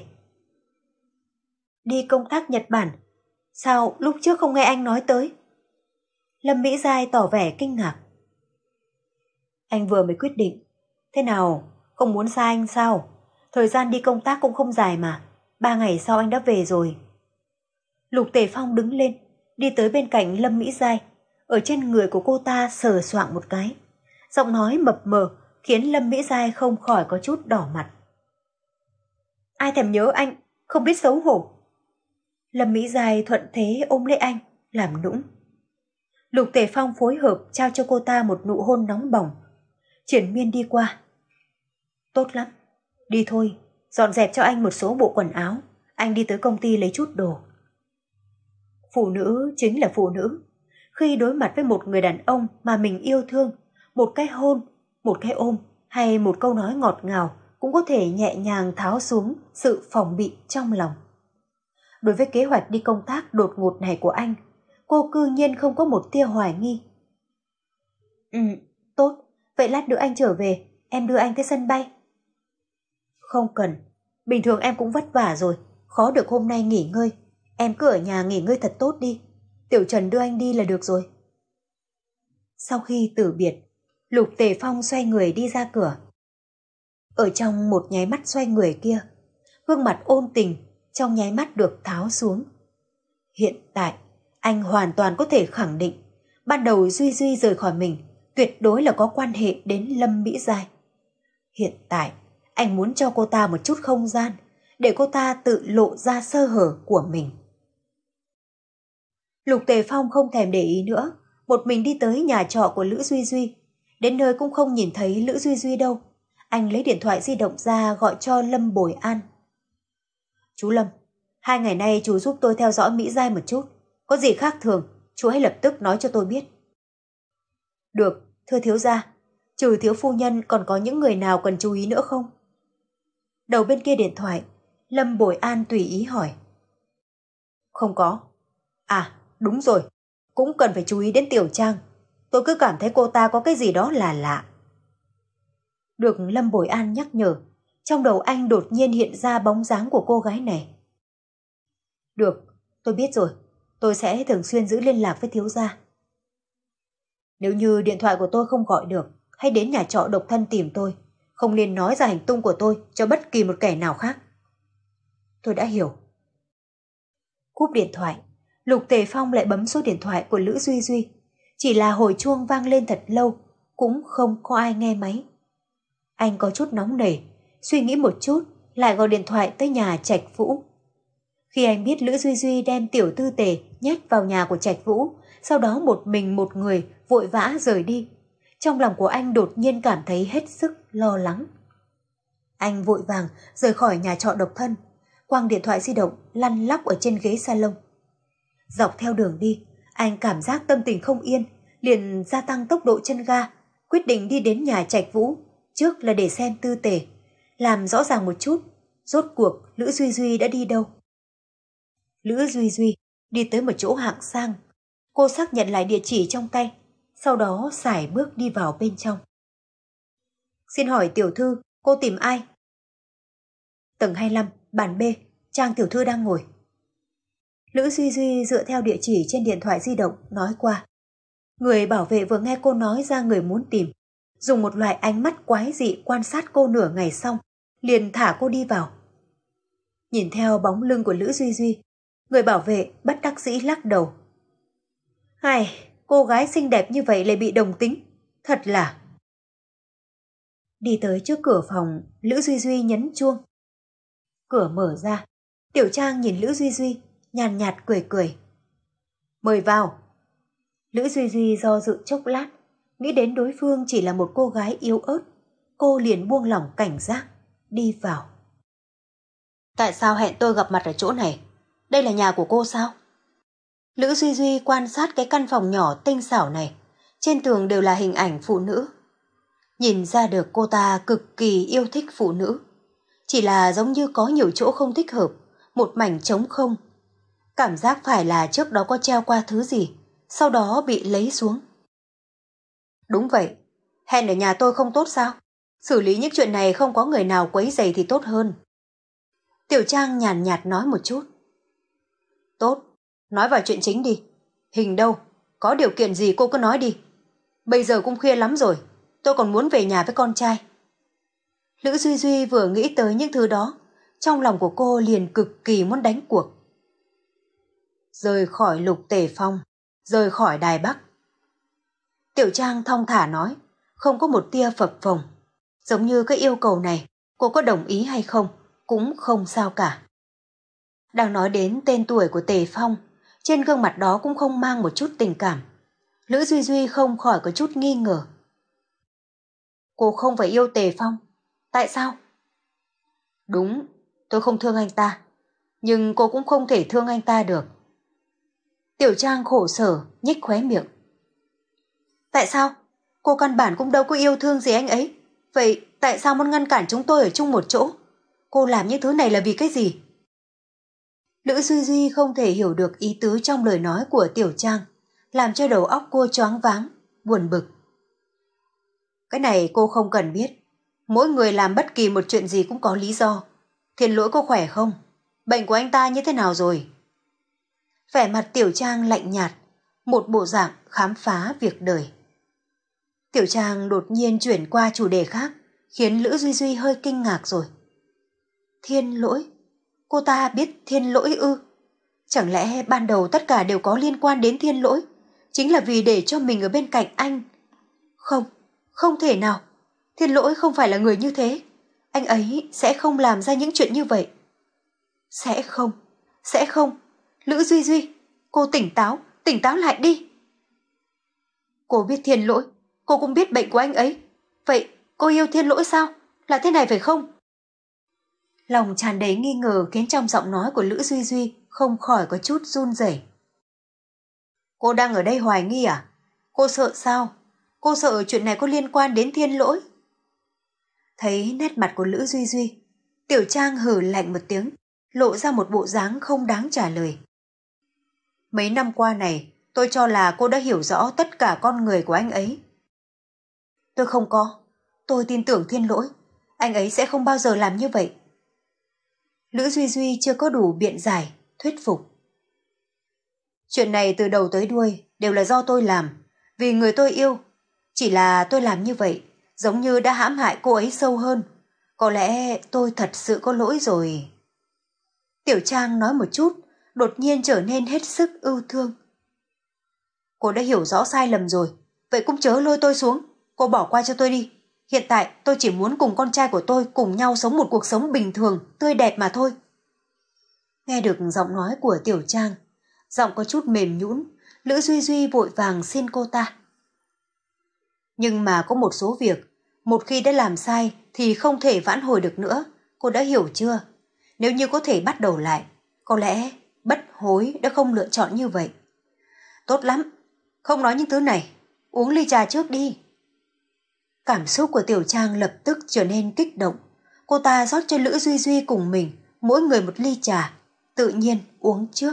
Đi công tác Nhật Bản? Sao lúc trước không nghe anh nói tới? Lâm Mỹ Giai tỏ vẻ kinh ngạc. Anh vừa mới quyết định. Thế nào, không muốn xa anh sao? Thời gian đi công tác cũng không dài mà. Ba ngày sau anh đã về rồi. Lục Tề Phong đứng lên, đi tới bên cạnh Lâm Mỹ Giai. Ở trên người của cô ta sờ soạng một cái. Giọng nói mập mờ khiến Lâm Mỹ Giai không khỏi có chút đỏ mặt. Ai thèm nhớ anh, không biết xấu hổ. Lâm Mỹ Giai thuận thế ôm lấy anh, làm nũng. Lục Tề Phong phối hợp trao cho cô ta một nụ hôn nóng bỏng. Triển Miên đi qua. Tốt lắm, đi thôi, dọn dẹp cho anh một số bộ quần áo, anh đi tới công ty lấy chút đồ. Phụ nữ chính là phụ nữ. Khi đối mặt với một người đàn ông mà mình yêu thương, một cái hôn, một cái ôm hay một câu nói ngọt ngào cũng có thể nhẹ nhàng tháo xuống sự phòng bị trong lòng. Đối với kế hoạch đi công tác đột ngột này của anh, cô cư nhiên không có một tia hoài nghi. Ừ, tốt, vậy lát nữa anh trở về, em đưa anh tới sân bay. Không cần, bình thường em cũng vất vả rồi, khó được hôm nay nghỉ ngơi. Em cứ ở nhà nghỉ ngơi thật tốt đi, Tiểu Trần đưa anh đi là được rồi. Sau khi từ biệt, Lục Tề Phong xoay người đi ra cửa. Ở trong một nháy mắt xoay người kia, gương mặt ôn tình trong nháy mắt được tháo xuống. Hiện tại, anh hoàn toàn có thể khẳng định, ban đầu Duy Duy rời khỏi mình, tuyệt đối là có quan hệ đến Lâm Mỹ Giai. Hiện tại, anh muốn cho cô ta một chút không gian, để cô ta tự lộ ra sơ hở của mình. Lục Tề Phong không thèm để ý nữa, một mình đi tới nhà trọ của Lữ Duy Duy. Đến nơi cũng không nhìn thấy Lữ Duy Duy đâu. Anh lấy điện thoại di động ra gọi cho Lâm Bồi An. Chú Lâm, hai ngày nay chú giúp tôi theo dõi Mỹ Giai một chút. Có gì khác thường, chú hãy lập tức nói cho tôi biết. Được, thưa thiếu gia. Trừ thiếu phu nhân còn có những người nào cần chú ý nữa không? Đầu bên kia điện thoại, Lâm Bồi An tùy ý hỏi. Không có. À, đúng rồi, cũng cần phải chú ý đến Tiểu Trang. Tôi cứ cảm thấy cô ta có cái gì đó là lạ. Được Lâm Bồi An nhắc nhở, trong đầu anh đột nhiên hiện ra bóng dáng của cô gái này. Được, tôi biết rồi, tôi sẽ thường xuyên giữ liên lạc với thiếu gia. Nếu như điện thoại của tôi không gọi được, hãy đến nhà trọ độc thân tìm tôi, không nên nói ra hành tung của tôi cho bất kỳ một kẻ nào khác. Tôi đã hiểu. Cúp điện thoại, Lục Tề Phong lại bấm số điện thoại của Lữ Duy Duy. Chỉ là hồi chuông vang lên thật lâu, cũng không có ai nghe máy. Anh có chút nóng nảy, suy nghĩ một chút, lại gọi điện thoại tới nhà Trạch Vũ. Khi anh biết Lữ Duy Duy đem tiểu tư tề nhét vào nhà của Trạch Vũ, sau đó một mình một người vội vã rời đi, trong lòng của anh đột nhiên cảm thấy hết sức lo lắng. Anh vội vàng rời khỏi nhà trọ độc thân, quăng điện thoại di động lăn lóc ở trên ghế salon. Dọc theo đường đi, anh cảm giác tâm tình không yên, liền gia tăng tốc độ chân ga, quyết định đi đến nhà Trạch Vũ, trước là để xem tư tề, làm rõ ràng một chút, rốt cuộc Lữ Duy Duy đã đi đâu. Lữ Duy Duy đi tới một chỗ hạng sang, cô xác nhận lại địa chỉ trong tay, sau đó sải bước đi vào bên trong. Xin hỏi tiểu thư, cô tìm ai? Tầng hai mươi lăm, bàn B, Trang tiểu thư đang ngồi. Lữ Duy Duy dựa theo địa chỉ trên điện thoại di động nói qua. Người bảo vệ vừa nghe cô nói ra người muốn tìm, dùng một loại ánh mắt quái dị quan sát cô nửa ngày xong, liền thả cô đi vào. Nhìn theo bóng lưng của Lữ Duy Duy, người bảo vệ bất đắc dĩ lắc đầu. Ai, cô gái xinh đẹp như vậy lại bị đồng tính, thật là... Đi tới trước cửa phòng, Lữ Duy Duy nhấn chuông. Cửa mở ra, Tiểu Trang nhìn Lữ Duy Duy, nhàn nhạt cười cười. Mời vào. Lữ Duy Duy do dự chốc lát, nghĩ đến đối phương chỉ là một cô gái yếu ớt, cô liền buông lỏng cảnh giác, đi vào. Tại sao hẹn tôi gặp mặt ở chỗ này? Đây là nhà của cô sao? Lữ Duy Duy quan sát cái căn phòng nhỏ tinh xảo này, trên tường đều là hình ảnh phụ nữ. Nhìn ra được cô ta cực kỳ yêu thích phụ nữ, chỉ là giống như có nhiều chỗ không thích hợp, một mảnh trống không. Cảm giác phải là trước đó có treo qua thứ gì, sau đó bị lấy xuống. Đúng vậy, hẹn ở nhà tôi không tốt sao? Xử lý những chuyện này không có người nào quấy rầy thì tốt hơn. Tiểu Trang nhàn nhạt nói một chút. Tốt, nói vào chuyện chính đi. Hình đâu, có điều kiện gì cô cứ nói đi. Bây giờ cũng khuya lắm rồi, tôi còn muốn về nhà với con trai. Lữ Duy Duy vừa nghĩ tới những thứ đó, trong lòng của cô liền cực kỳ muốn đánh cuộc. Rời khỏi Lục Tề Phong, rời khỏi Đài Bắc. Tiểu Trang thong thả nói, không có một tia phập phồng. Giống như cái yêu cầu này, cô có đồng ý hay không, cũng không sao cả. Đang nói đến tên tuổi của Tề Phong, trên gương mặt đó cũng không mang một chút tình cảm. Lữ Duy Duy không khỏi có chút nghi ngờ. Cô không phải yêu Tề Phong, tại sao? Đúng, tôi không thương anh ta, nhưng cô cũng không thể thương anh ta được. Tiểu Trang khổ sở, nhếch khóe miệng. Tại sao? Cô căn bản cũng đâu có yêu thương gì anh ấy. Vậy tại sao muốn ngăn cản chúng tôi ở chung một chỗ? Cô làm những thứ này là vì cái gì? Lữ Duy Duy không thể hiểu được ý tứ trong lời nói của Tiểu Trang, làm cho đầu óc cô choáng váng, buồn bực. Cái này cô không cần biết. Mỗi người làm bất kỳ một chuyện gì cũng có lý do. Thiên Lỗi cô khỏe không? Bệnh của anh ta như thế nào rồi? Vẻ mặt Tiểu Trang lạnh nhạt, một bộ dạng khám phá việc đời. Tiểu Trang đột nhiên chuyển qua chủ đề khác, khiến Lữ Duy Duy hơi kinh ngạc rồi. Thiên Lỗi? Cô ta biết Thiên Lỗi ư? Chẳng lẽ ban đầu tất cả đều có liên quan đến Thiên Lỗi, chính là vì để cho mình ở bên cạnh anh? Không, không thể nào. Thiên Lỗi không phải là người như thế. Anh ấy sẽ không làm ra những chuyện như vậy. Sẽ không, sẽ không. Lữ Duy Duy, cô tỉnh táo, tỉnh táo lại đi. Cô biết Thiên Lỗi, cô cũng biết bệnh của anh ấy. Vậy cô yêu Thiên Lỗi sao? Là thế này phải không? Lòng tràn đầy nghi ngờ khiến trong giọng nói của Lữ Duy Duy không khỏi có chút run rẩy. Cô đang ở đây hoài nghi à? Cô sợ sao? Cô sợ chuyện này có liên quan đến Thiên Lỗi? Thấy nét mặt của Lữ Duy Duy, Tiểu Trang hừ lạnh một tiếng, lộ ra một bộ dáng không đáng trả lời. Mấy năm qua này, tôi cho là cô đã hiểu rõ tất cả con người của anh ấy. Tôi không có. Tôi tin tưởng Thiên Lỗi. Anh ấy sẽ không bao giờ làm như vậy. Lữ Duy Duy chưa có đủ biện giải, thuyết phục. Chuyện này từ đầu tới đuôi đều là do tôi làm, vì người tôi yêu. Chỉ là tôi làm như vậy, giống như đã hãm hại cô ấy sâu hơn. Có lẽ tôi thật sự có lỗi rồi. Tiểu Trang nói một chút, đột nhiên trở nên hết sức ưu thương. Cô đã hiểu rõ sai lầm rồi, vậy cũng chớ lôi tôi xuống. Cô bỏ qua cho tôi đi. Hiện tại tôi chỉ muốn cùng con trai của tôi cùng nhau sống một cuộc sống bình thường, tươi đẹp mà thôi. Nghe được giọng nói của Tiểu Trang, giọng có chút mềm nhũn, Lữ Duy Duy vội vàng xin cô ta. Nhưng mà có một số việc, một khi đã làm sai thì không thể vãn hồi được nữa, cô đã hiểu chưa? Nếu như có thể bắt đầu lại, có lẽ bất hối đã không lựa chọn như vậy. Tốt lắm, không nói những thứ này, uống ly trà trước đi. Cảm xúc của Tiểu Trang lập tức trở nên kích động. Cô ta rót cho Lữ Duy Duy cùng mình mỗi người một ly trà, tự nhiên uống trước.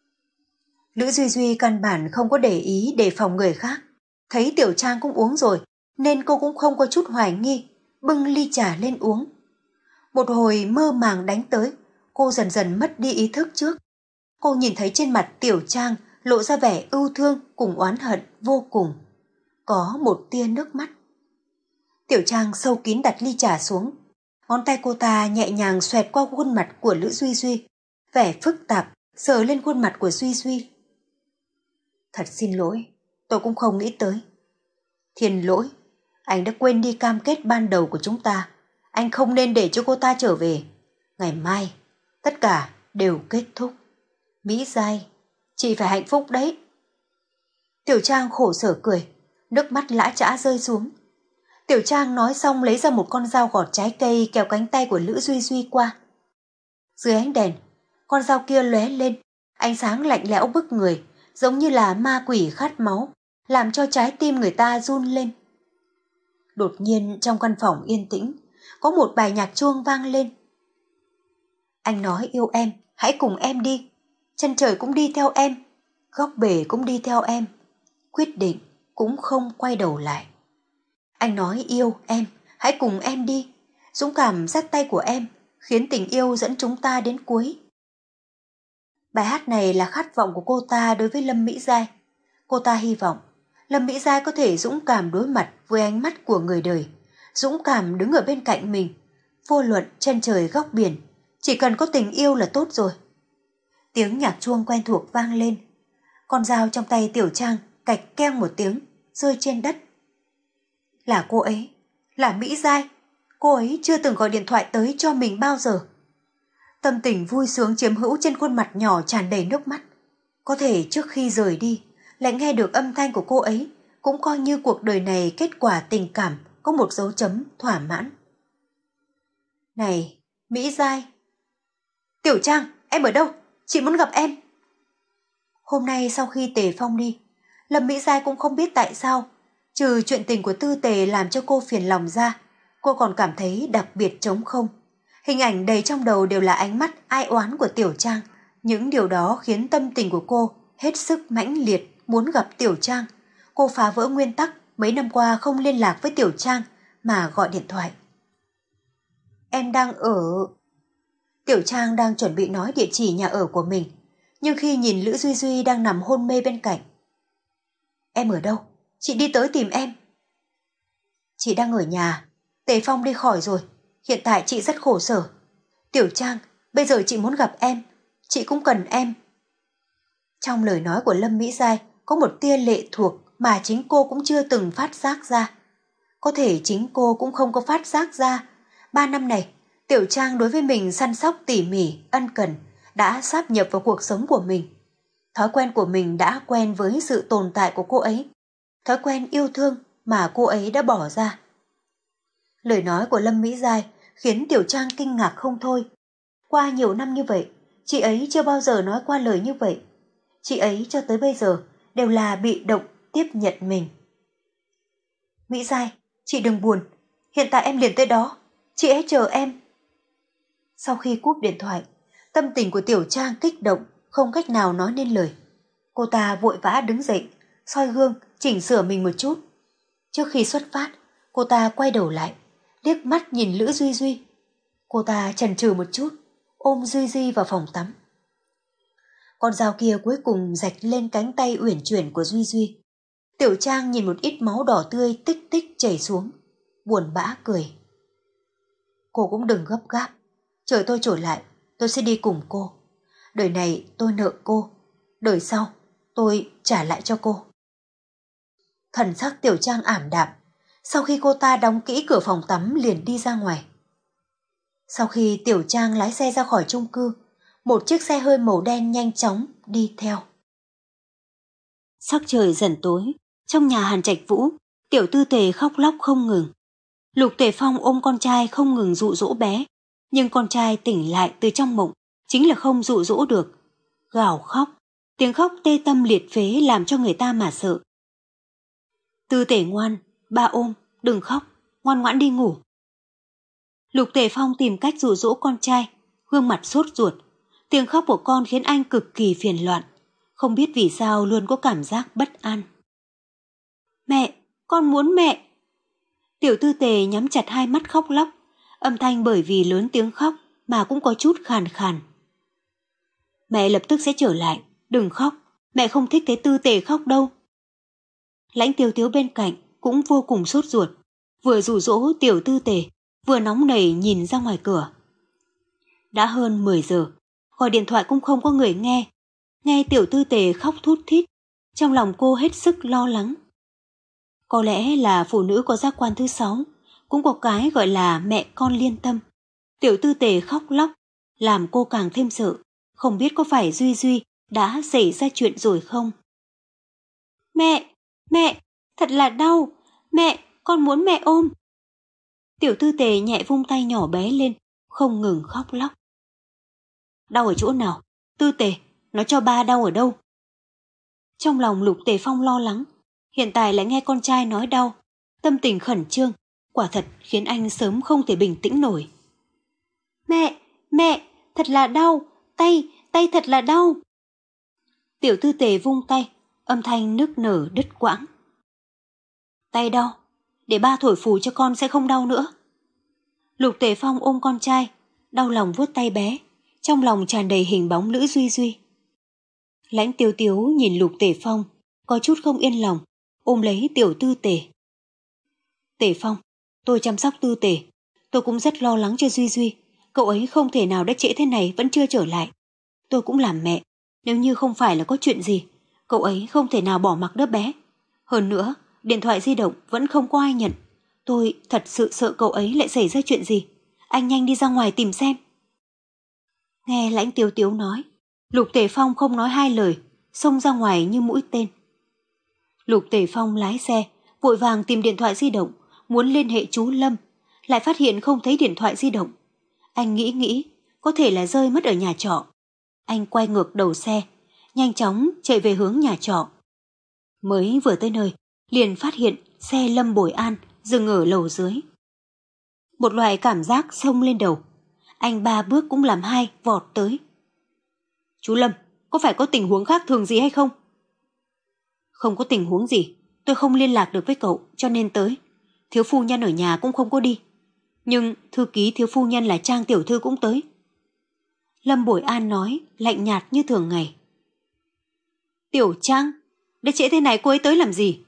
Lữ Duy Duy căn bản không có để ý đề phòng người khác. Thấy Tiểu Trang cũng uống rồi, nên cô cũng không có chút hoài nghi, bưng ly trà lên uống. Một hồi mơ màng đánh tới, cô dần dần mất đi ý thức trước. Cô nhìn thấy trên mặt Tiểu Trang lộ ra vẻ ưu thương cùng oán hận vô cùng. Có một tia nước mắt. Tiểu Trang sâu kín đặt ly trà xuống. Ngón tay cô ta nhẹ nhàng xoẹt qua khuôn mặt của Lữ Duy Duy. Vẻ phức tạp sờ lên khuôn mặt của Duy Duy. Thật xin lỗi, tôi cũng không nghĩ tới. Thiên Lỗi, anh đã quên đi cam kết ban đầu của chúng ta. Anh không nên để cho cô ta trở về. Ngày mai, tất cả đều kết thúc. Mỹ Giai, chị phải hạnh phúc đấy. Tiểu Trang khổ sở cười, nước mắt lã chã rơi xuống. Tiểu Trang nói xong lấy ra một con dao gọt trái cây kéo cánh tay của Lữ Duy Duy qua. Dưới ánh đèn, con dao kia lóe lên, ánh sáng lạnh lẽo bức người, giống như là ma quỷ khát máu, làm cho trái tim người ta run lên. Đột nhiên trong căn phòng yên tĩnh, có một bài nhạc chuông vang lên. Anh nói yêu em, hãy cùng em đi. Chân trời cũng đi theo em, góc bể cũng đi theo em. Quyết định cũng không quay đầu lại. Anh nói yêu em, hãy cùng em đi. Dũng cảm dắt tay của em, khiến tình yêu dẫn chúng ta đến cuối. Bài hát này là khát vọng của cô ta đối với Lâm Mỹ Giai. Cô ta hy vọng Lâm Mỹ Giai có thể dũng cảm đối mặt với ánh mắt của người đời, dũng cảm đứng ở bên cạnh mình. Vô luận chân trời góc biển, chỉ cần có tình yêu là tốt rồi. Tiếng nhạc chuông quen thuộc vang lên. Con dao trong tay Tiểu Trang cạch keng một tiếng, rơi trên đất. Là cô ấy, là Mỹ Giai. Cô ấy chưa từng gọi điện thoại tới cho mình bao giờ. Tâm tình vui sướng chiếm hữu trên khuôn mặt nhỏ tràn đầy nước mắt. Có thể trước khi rời đi, lại nghe được âm thanh của cô ấy, cũng coi như cuộc đời này kết quả tình cảm có một dấu chấm thỏa mãn. Này, Mỹ Giai. Tiểu Trang, em ở đâu? Chị muốn gặp em. Hôm nay sau khi Tề Phong đi, Lâm Mỹ Giai cũng không biết tại sao, trừ chuyện tình của Tư Tề làm cho cô phiền lòng ra, cô còn cảm thấy đặc biệt trống không. Hình ảnh đầy trong đầu đều là ánh mắt ai oán của Tiểu Trang. Những điều đó khiến tâm tình của cô hết sức mãnh liệt muốn gặp Tiểu Trang. Cô phá vỡ nguyên tắc mấy năm qua không liên lạc với Tiểu Trang mà gọi điện thoại. Em đang ở... Tiểu Trang đang chuẩn bị nói địa chỉ nhà ở của mình, nhưng khi nhìn Lữ Duy Duy đang nằm hôn mê bên cạnh. Em ở đâu? Chị đi tới tìm em. Chị đang ở nhà. Tề Phong đi khỏi rồi. Hiện tại chị rất khổ sở. Tiểu Trang, bây giờ chị muốn gặp em. Chị cũng cần em. Trong lời nói của Lâm Mỹ Giai có một tia lệ thuộc mà chính cô cũng chưa từng phát giác ra. Có thể chính cô cũng không có phát giác ra. Ba năm này, Tiểu Trang đối với mình săn sóc tỉ mỉ, ân cần, đã sáp nhập vào cuộc sống của mình. Thói quen của mình đã quen với sự tồn tại của cô ấy, thói quen yêu thương mà cô ấy đã bỏ ra. Lời nói của Lâm Mỹ Giai khiến Tiểu Trang kinh ngạc không thôi. Qua nhiều năm như vậy, chị ấy chưa bao giờ nói qua lời như vậy. Chị ấy cho tới bây giờ đều là bị động tiếp nhận mình. Mỹ Giai, chị đừng buồn, hiện tại em liền tới đó, chị hãy chờ em. Sau khi cúp điện thoại, tâm tình của Tiểu Trang kích động, không cách nào nói nên lời. Cô ta vội vã đứng dậy, soi gương, chỉnh sửa mình một chút. Trước khi xuất phát, cô ta quay đầu lại, liếc mắt nhìn Lữ Duy Duy. Cô ta chần chừ một chút, ôm Duy Duy vào phòng tắm. Con dao kia cuối cùng rạch lên cánh tay uyển chuyển của Duy Duy. Tiểu Trang nhìn một ít máu đỏ tươi tích tích chảy xuống, buồn bã cười. Cô cũng đừng gấp gáp, chờ tôi trở lại, tôi sẽ đi cùng cô. Đời này tôi nợ cô, đời sau tôi trả lại cho cô. Thần sắc Tiểu Trang ảm đạm, sau khi cô ta đóng kỹ cửa phòng tắm liền đi ra ngoài. Sau khi Tiểu Trang lái xe ra khỏi chung cư, một chiếc xe hơi màu đen nhanh chóng đi theo. Sắc trời dần tối, trong nhà Hàn Trạch Vũ, Tiểu Tư Tề khóc lóc không ngừng. Lục Tề Phong ôm con trai không ngừng dụ dỗ bé, nhưng con trai tỉnh lại từ trong mộng, chính là không dụ dỗ được. Gào khóc, tiếng khóc tê tâm liệt phế làm cho người ta mà sợ. Tư Tề ngoan, ba ôm, đừng khóc, ngoan ngoãn đi ngủ. Lục Tề Phong tìm cách dụ dỗ con trai, gương mặt sốt ruột. Tiếng khóc của con khiến anh cực kỳ phiền loạn, không biết vì sao luôn có cảm giác bất an. Mẹ, con muốn mẹ. Tiểu Tư Tề nhắm chặt hai mắt khóc lóc, âm thanh bởi vì lớn tiếng khóc mà cũng có chút khàn khàn. Mẹ lập tức sẽ trở lại, đừng khóc, mẹ không thích thấy Tư Tề khóc đâu. Lãnh Tiêu Tiếu bên cạnh cũng vô cùng sốt ruột, vừa dụ dỗ Tiểu Tư Tề, vừa nóng nảy nhìn ra ngoài cửa. Đã hơn mười giờ, gọi điện thoại cũng không có người nghe. Nghe Tiểu Tư Tề khóc thút thít, trong lòng cô hết sức lo lắng. Có lẽ là phụ nữ có giác quan thứ sáu, cũng có cái gọi là mẹ con liên tâm. Tiểu Tư Tề khóc lóc, làm cô càng thêm sợ, không biết có phải Duy Duy đã xảy ra chuyện rồi không. Mẹ, mẹ, thật là đau, mẹ, con muốn mẹ ôm. Tiểu Tư Tề nhẹ vung tay nhỏ bé lên, không ngừng khóc lóc. Đau ở chỗ nào? Tư Tề, nó cho ba đau ở đâu? Trong lòng Lục Tề Phong lo lắng, hiện tại lại nghe con trai nói đau, tâm tình khẩn trương, quả thật khiến anh sớm không thể bình tĩnh nổi. Mẹ, mẹ, thật là đau, tay, tay thật là đau. Tiểu Tư Tề vung tay, âm thanh nức nở đứt quãng. Tay đau, để ba thổi phù cho con sẽ không đau nữa. Lục Tề Phong ôm con trai, đau lòng vuốt tay bé, trong lòng tràn đầy hình bóng Lữ Duy Duy. Lãnh Tiêu Tiếu nhìn Lục Tề Phong, có chút không yên lòng, ôm lấy Tiểu Tư Tề. Tề Phong, tôi chăm sóc Tư Tề, tôi cũng rất lo lắng cho Duy Duy, cậu ấy không thể nào đã trễ thế này vẫn chưa trở lại. Tôi cũng làm mẹ, nếu như không phải là có chuyện gì, cậu ấy không thể nào bỏ mặc đứa bé. Hơn nữa, điện thoại di động vẫn không có ai nhận. Tôi thật sự sợ cậu ấy lại xảy ra chuyện gì. Anh nhanh đi ra ngoài tìm xem. Nghe Lãnh Tiêu Tiếu nói, Lục Tề Phong không nói hai lời, xông ra ngoài như mũi tên. Lục Tề Phong lái xe, vội vàng tìm điện thoại di động, muốn liên hệ chú Lâm, lại phát hiện không thấy điện thoại di động. Anh nghĩ nghĩ, có thể là rơi mất ở nhà trọ. Anh quay ngược đầu xe, nhanh chóng chạy về hướng nhà trọ. Mới vừa tới nơi, liền phát hiện xe Lâm Bồi An dừng ở lầu dưới. Một loại cảm giác xông lên đầu. Anh ba bước cũng làm hai vọt tới. Chú Lâm, có phải có tình huống khác thường gì hay không? Không có tình huống gì, tôi không liên lạc được với cậu cho nên tới. Thiếu phu nhân ở nhà cũng không có đi. Nhưng thư ký thiếu phu nhân là Trang tiểu thư cũng tới. Lâm Bồi An nói, lạnh nhạt như thường ngày. Tiểu Trang, đã trễ thế này cô ấy tới làm gì?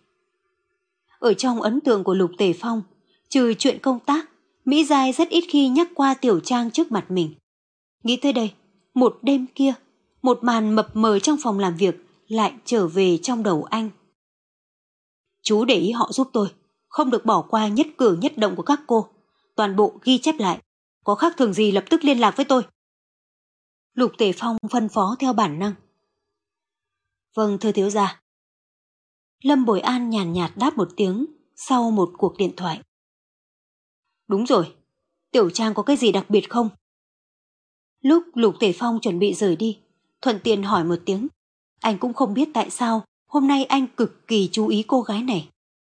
Ở trong ấn tượng của Lục Tề Phong, trừ chuyện công tác, Mỹ Giai rất ít khi nhắc qua Tiểu Trang trước mặt mình. Nghĩ tới đây, một đêm kia, một màn mập mờ trong phòng làm việc lại trở về trong đầu anh. Chú để ý họ giúp tôi, không được bỏ qua nhất cử nhất động của các cô, toàn bộ ghi chép lại, có khác thường gì lập tức liên lạc với tôi. Lục Tề Phong phân phó theo bản năng. Vâng thưa thiếu gia. Lâm Bồi An nhàn nhạt đáp một tiếng sau một cuộc điện thoại. Đúng rồi, Tiểu Trang có cái gì đặc biệt không? Lúc Lục Tề Phong chuẩn bị rời đi, thuận tiện hỏi một tiếng. Anh cũng không biết tại sao hôm nay anh cực kỳ chú ý cô gái này.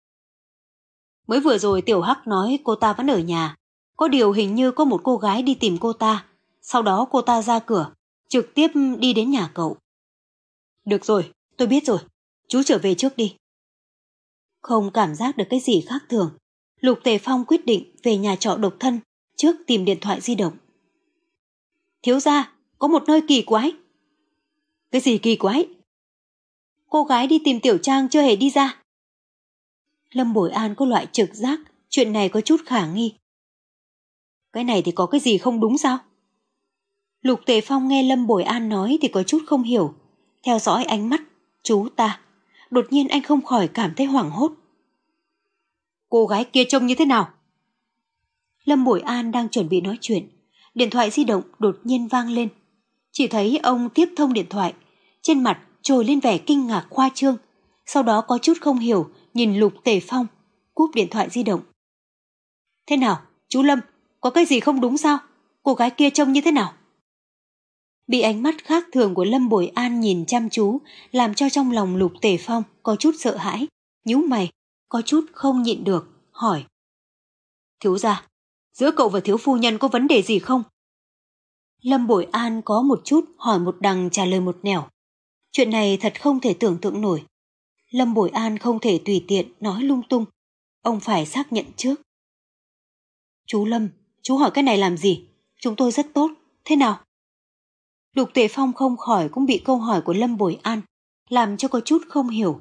Mới vừa rồi Tiểu Hắc nói cô ta vẫn ở nhà, có điều hình như có một cô gái đi tìm cô ta, sau đó cô ta ra cửa, trực tiếp đi đến nhà cậu. Được rồi, tôi biết rồi, chú trở về trước đi. Không cảm giác được cái gì khác thường, Lục Tề Phong quyết định về nhà trọ độc thân, trước tìm điện thoại di động. Thiếu gia, có một nơi kỳ quái. Cái gì kỳ quái? Cô gái đi tìm Tiểu Trang chưa hề đi ra. Lâm Bồi An có loại trực giác chuyện này có chút khả nghi. Cái này thì có cái gì không đúng sao? Lục Tề Phong nghe Lâm Bồi An nói thì có chút không hiểu, theo dõi ánh mắt chú ta, đột nhiên anh không khỏi cảm thấy hoảng hốt. Cô gái kia trông như thế nào? Lâm Bồi An đang chuẩn bị nói chuyện, điện thoại di động đột nhiên vang lên. Chỉ thấy ông tiếp thông điện thoại, trên mặt trồi lên vẻ kinh ngạc khoa trương, sau đó có chút không hiểu nhìn Lục Tề Phong, cúp điện thoại di động. Thế nào, chú Lâm, có cái gì không đúng sao? Cô gái kia trông như thế nào? Bị ánh mắt khác thường của Lâm Bồi An nhìn chăm chú, làm cho trong lòng Lục Tề Phong có chút sợ hãi, nhíu mày, có chút không nhịn được, hỏi. Thiếu gia, giữa cậu và thiếu phu nhân có vấn đề gì không? Lâm Bồi An có một chút hỏi một đằng trả lời một nẻo. Chuyện này thật không thể tưởng tượng nổi. Lâm Bồi An không thể tùy tiện nói lung tung. Ông phải xác nhận trước. Chú Lâm, chú hỏi cái này làm gì? Chúng tôi rất tốt, thế nào? Lục Tề Phong không khỏi cũng bị câu hỏi của Lâm Bồi An làm cho có chút không hiểu.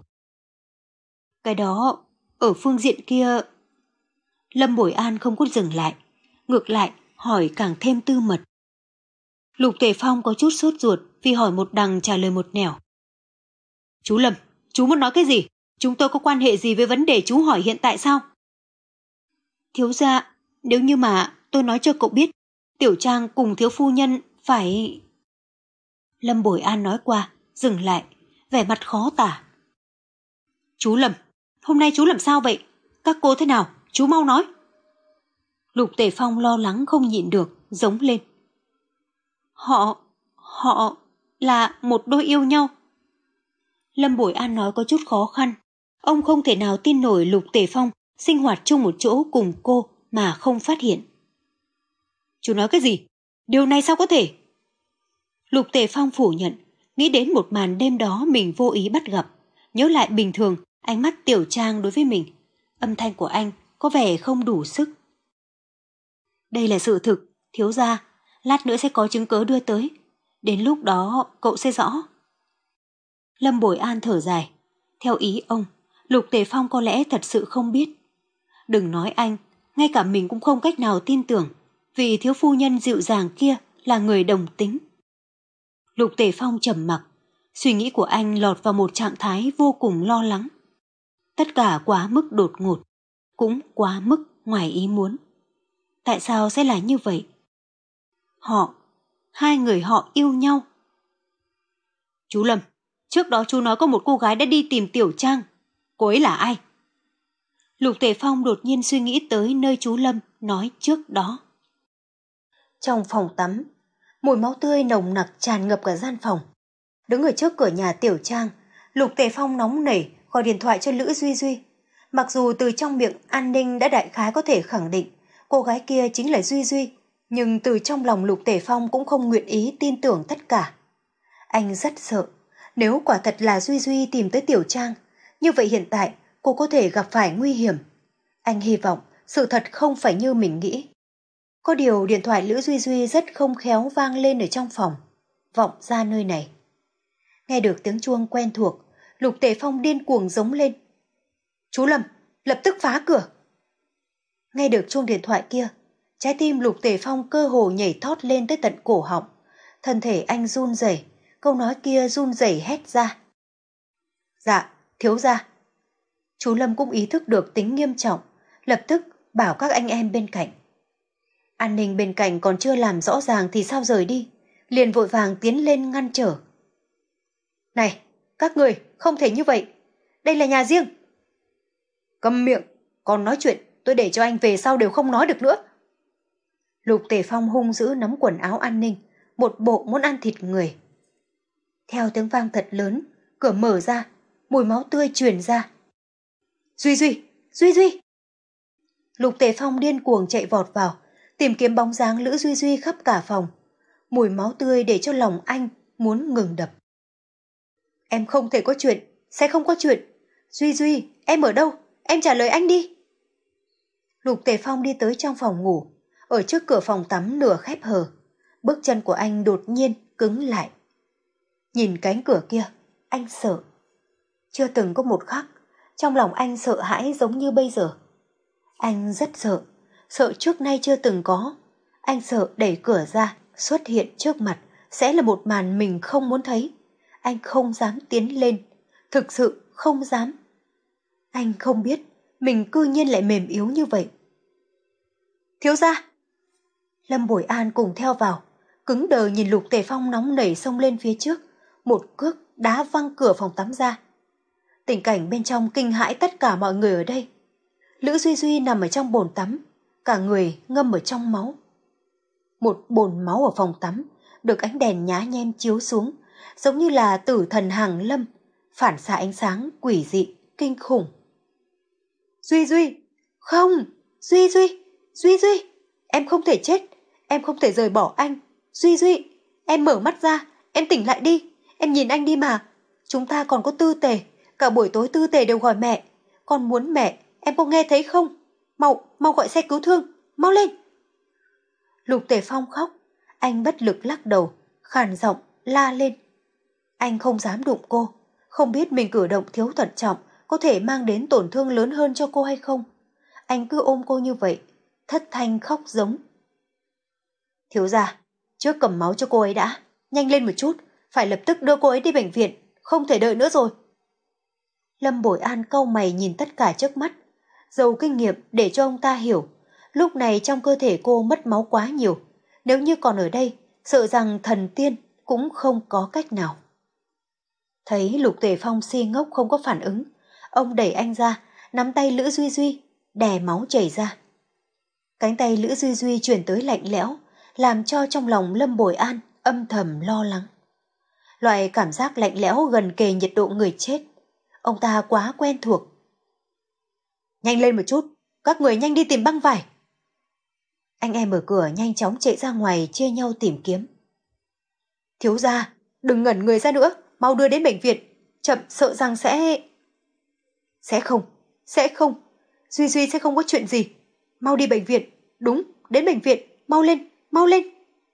Cái đó, ở phương diện kia... Lâm Bồi An không có dừng lại, ngược lại hỏi càng thêm tư mật. Lục Tề Phong có chút sốt ruột vì hỏi một đằng trả lời một nẻo. Chú Lâm, chú muốn nói cái gì? Chúng tôi có quan hệ gì với vấn đề chú hỏi hiện tại sao? Thiếu gia, nếu như mà tôi nói cho cậu biết, Tiểu Trang cùng thiếu phu nhân phải... Lâm Bồi An nói qua, dừng lại, vẻ mặt khó tả. Chú Lâm, hôm nay chú làm sao vậy? Các cô thế nào? Chú mau nói. Lục Tề Phong lo lắng không nhịn được, giống lên. Họ, họ là một đôi yêu nhau. Lâm Bồi An nói có chút khó khăn. Ông không thể nào tin nổi Lục Tề Phong sinh hoạt chung một chỗ cùng cô mà không phát hiện. Chú nói cái gì? Điều này sao có thể? Lục Tề Phong phủ nhận, nghĩ đến một màn đêm đó mình vô ý bắt gặp, nhớ lại bình thường ánh mắt Tiểu Trang đối với mình. Âm thanh của anh có vẻ không đủ sức. Đây là sự thực, thiếu gia, lát nữa sẽ có chứng cớ đưa tới. Đến lúc đó cậu sẽ rõ. Lâm Bồi An thở dài. Theo ý ông, Lục Tề Phong có lẽ thật sự không biết. Đừng nói anh, ngay cả mình cũng không cách nào tin tưởng, vì thiếu phu nhân dịu dàng kia là người đồng tính. Lục Tề Phong trầm mặc, suy nghĩ của anh lọt vào một trạng thái vô cùng lo lắng. Tất cả quá mức đột ngột, cũng quá mức ngoài ý muốn. Tại sao sẽ là như vậy? Họ, hai người họ yêu nhau. Chú Lâm, trước đó chú nói có một cô gái đã đi tìm Tiểu Trang. Cô ấy là ai? Lục Tề Phong đột nhiên suy nghĩ tới nơi chú Lâm nói trước đó. Trong phòng tắm, mùi máu tươi nồng nặc tràn ngập cả gian phòng. Đứng ở trước cửa nhà Tiểu Trang, Lục Tề Phong nóng nảy gọi điện thoại cho Lữ Duy Duy. Mặc dù từ trong miệng an ninh đã đại khái có thể khẳng định cô gái kia chính là Duy Duy, nhưng từ trong lòng Lục Tề Phong cũng không nguyện ý tin tưởng tất cả. Anh rất sợ, nếu quả thật là Duy Duy tìm tới Tiểu Trang, như vậy hiện tại cô có thể gặp phải nguy hiểm. Anh hy vọng sự thật không phải như mình nghĩ. Có điều điện thoại Lữ Duy Duy rất không khéo vang lên ở trong phòng, vọng ra nơi này. Nghe được tiếng chuông quen thuộc, Lục Tề Phong điên cuồng giống lên. Chú Lâm, lập tức phá cửa. Nghe được chuông điện thoại kia, trái tim Lục Tề Phong cơ hồ nhảy thót lên tới tận cổ họng. Thân thể anh run rẩy, câu nói kia run rẩy hét ra. Dạ, thiếu gia. Chú Lâm cũng ý thức được tính nghiêm trọng, lập tức bảo các anh em bên cạnh. An ninh bên cạnh còn chưa làm rõ ràng thì sao rời đi, liền vội vàng tiến lên ngăn trở. Này, các người, không thể như vậy. Đây là nhà riêng. Câm miệng, còn nói chuyện, tôi để cho anh về sau đều không nói được nữa. Lục Tề Phong hung dữ nắm quần áo An ninh, một bộ muốn ăn thịt người. Theo tiếng vang thật lớn, cửa mở ra, mùi máu tươi truyền ra. Duy Duy, Duy Duy. Lục Tề Phong điên cuồng chạy vọt vào, tìm kiếm bóng dáng Lữ Duy Duy khắp cả phòng. Mùi máu tươi để cho lòng anh muốn ngừng đập. Em không thể có chuyện, sẽ không có chuyện. Duy Duy, em ở đâu? Em trả lời anh đi. Lục Tề Phong đi tới trong phòng ngủ, ở trước cửa phòng tắm nửa khép hờ. Bước chân của anh đột nhiên cứng lại. Nhìn cánh cửa kia, anh sợ. Chưa từng có một khắc, trong lòng anh sợ hãi giống như bây giờ. Anh rất sợ, sợ trước nay chưa từng có. Anh sợ đẩy cửa ra, xuất hiện trước mặt, sẽ là một màn mình không muốn thấy. Anh không dám tiến lên, thực sự không dám. Anh không biết, mình cư nhiên lại mềm yếu như vậy. Thiếu gia! Lâm Bội An cùng theo vào, cứng đờ nhìn Lục Tề Phong nóng nảy xông lên phía trước, một cước đá văng cửa phòng tắm ra. Tình cảnh bên trong kinh hãi tất cả mọi người ở đây. Lữ Duy Duy nằm ở trong bồn tắm, cả người ngâm ở trong máu. Một bồn máu ở phòng tắm, được ánh đèn nhá nhem chiếu xuống, giống như là tử thần hàng lâm, phản xạ ánh sáng quỷ dị, kinh khủng. Duy Duy! Không! Duy Duy! Duy Duy! Em không thể chết! Em không thể rời bỏ anh! Duy Duy! Em mở mắt ra! Em tỉnh lại đi! Em nhìn anh đi mà! Chúng ta còn có Tư Tề! Cả buổi tối Tư Tề đều gọi mẹ! Con muốn mẹ! Em có nghe thấy không? Mau! Mau gọi xe cứu thương! Mau lên! Lục Tề Phong khóc. Anh bất lực lắc đầu, khàn giọng la lên. Anh không dám đụng cô, không biết mình cử động thiếu thận trọng có thể mang đến tổn thương lớn hơn cho cô hay không. Anh cứ ôm cô như vậy, thất thanh khóc giống. Thiếu gia, trước cầm máu cho cô ấy đã, nhanh lên một chút, phải lập tức đưa cô ấy đi bệnh viện, không thể đợi nữa rồi. Lâm Bội An cau mày nhìn tất cả trước mắt, giàu kinh nghiệm để cho ông ta hiểu, lúc này trong cơ thể cô mất máu quá nhiều, nếu như còn ở đây, sợ rằng thần tiên cũng không có cách nào. Thấy Lục Tề Phong si ngốc không có phản ứng, ông đẩy anh ra, nắm tay Lữ Duy Duy, đè máu chảy ra. Cánh tay Lữ Duy Duy chuyển tới lạnh lẽo, làm cho trong lòng Lâm Bội An âm thầm lo lắng. Loại cảm giác lạnh lẽo gần kề nhiệt độ người chết, ông ta quá quen thuộc. Nhanh lên một chút, các người nhanh đi tìm băng vải. Anh em mở cửa nhanh chóng chạy ra ngoài chia nhau tìm kiếm. Thiếu gia, đừng ngẩn người ra nữa, mau đưa đến bệnh viện, chậm sợ rằng sẽ... Sẽ không, sẽ không, Duy Duy sẽ không có chuyện gì. Mau đi bệnh viện, đúng, đến bệnh viện, mau lên, mau lên.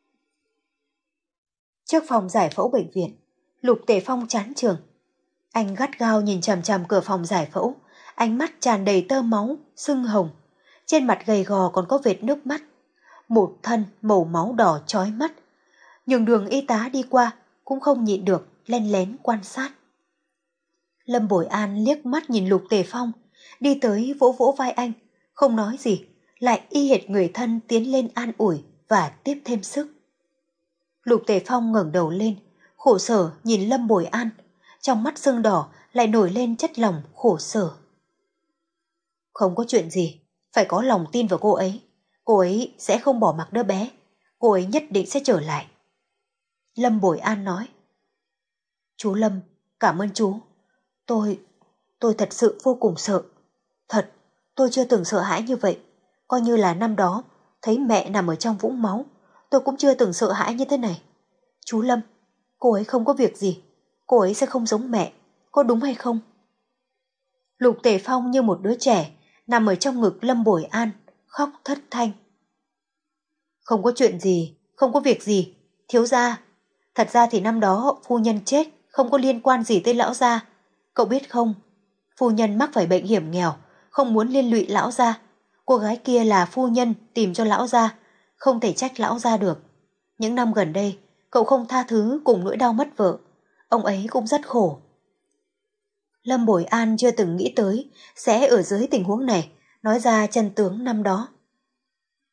Trước phòng giải phẫu bệnh viện, Lục Tề Phong chán trường. Anh gắt gao nhìn chằm chằm cửa phòng giải phẫu, ánh mắt tràn đầy tơ máu, sưng hồng. Trên mặt gầy gò còn có vệt nước mắt. Một thân màu máu đỏ chói mắt. Nhường đường y tá đi qua cũng không nhịn được len lén quan sát. Lâm Bội An liếc mắt nhìn Lục Tề Phong, đi tới vỗ vỗ vai anh, không nói gì, lại y hệt người thân tiến lên an ủi và tiếp thêm sức. Lục Tề Phong ngẩng đầu lên, khổ sở nhìn Lâm Bội An, trong mắt sưng đỏ lại nổi lên chất lòng khổ sở. Không có chuyện gì, phải có lòng tin vào cô ấy, cô ấy sẽ không bỏ mặc đứa bé, cô ấy nhất định sẽ trở lại. Lâm Bội An nói. Chú Lâm, cảm ơn chú. Tôi, tôi thật sự vô cùng sợ. Thật, tôi chưa từng sợ hãi như vậy. Coi như là năm đó, thấy mẹ nằm ở trong vũng máu, tôi cũng chưa từng sợ hãi như thế này. Chú Lâm, cô ấy không có việc gì. Cô ấy sẽ không giống mẹ, có đúng hay không? Lục Tề Phong như một đứa trẻ, nằm ở trong ngực Lâm Bội An, khóc thất thanh. Không có chuyện gì, không có việc gì, thiếu gia. Thật ra thì năm đó phu nhân chết, không có liên quan gì tới lão gia. Cậu biết không, phu nhân mắc phải bệnh hiểm nghèo, không muốn liên lụy lão gia. Cô gái kia là phu nhân tìm cho lão gia, không thể trách lão gia được. Những năm gần đây, cậu không tha thứ cùng nỗi đau mất vợ. Ông ấy cũng rất khổ. Lâm Bội An chưa từng nghĩ tới sẽ ở dưới tình huống này nói ra chân tướng năm đó.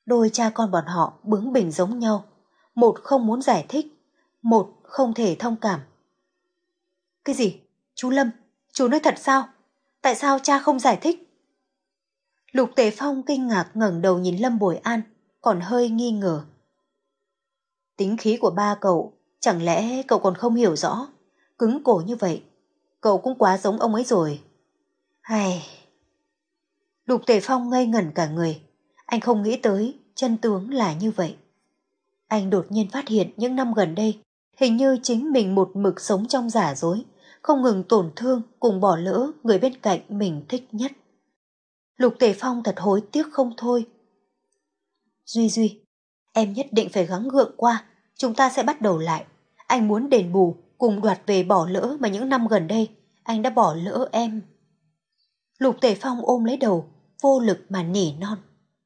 Đôi cha con bọn họ bướng bỉnh giống nhau, một không muốn giải thích, một không thể thông cảm. Cái gì? Chú Lâm, chú nói thật sao? Tại sao cha không giải thích? Lục Tề Phong kinh ngạc ngẩng đầu nhìn Lâm Bồi An, còn hơi nghi ngờ. Tính khí của ba cậu, chẳng lẽ cậu còn không hiểu rõ? Cứng cổ như vậy, cậu cũng quá giống ông ấy rồi. Hay... Lục Tề Phong ngây ngẩn cả người. Anh không nghĩ tới chân tướng là như vậy. Anh đột nhiên phát hiện những năm gần đây, hình như chính mình một mực sống trong giả dối, không ngừng tổn thương cùng bỏ lỡ người bên cạnh mình thích nhất. Lục Tề Phong thật hối tiếc không thôi. Duy Duy, em nhất định phải gắng gượng qua, chúng ta sẽ bắt đầu lại. Anh muốn đền bù cùng đoạt về bỏ lỡ mà những năm gần đây anh đã bỏ lỡ em. Lục Tề Phong ôm lấy đầu, vô lực mà nỉ non.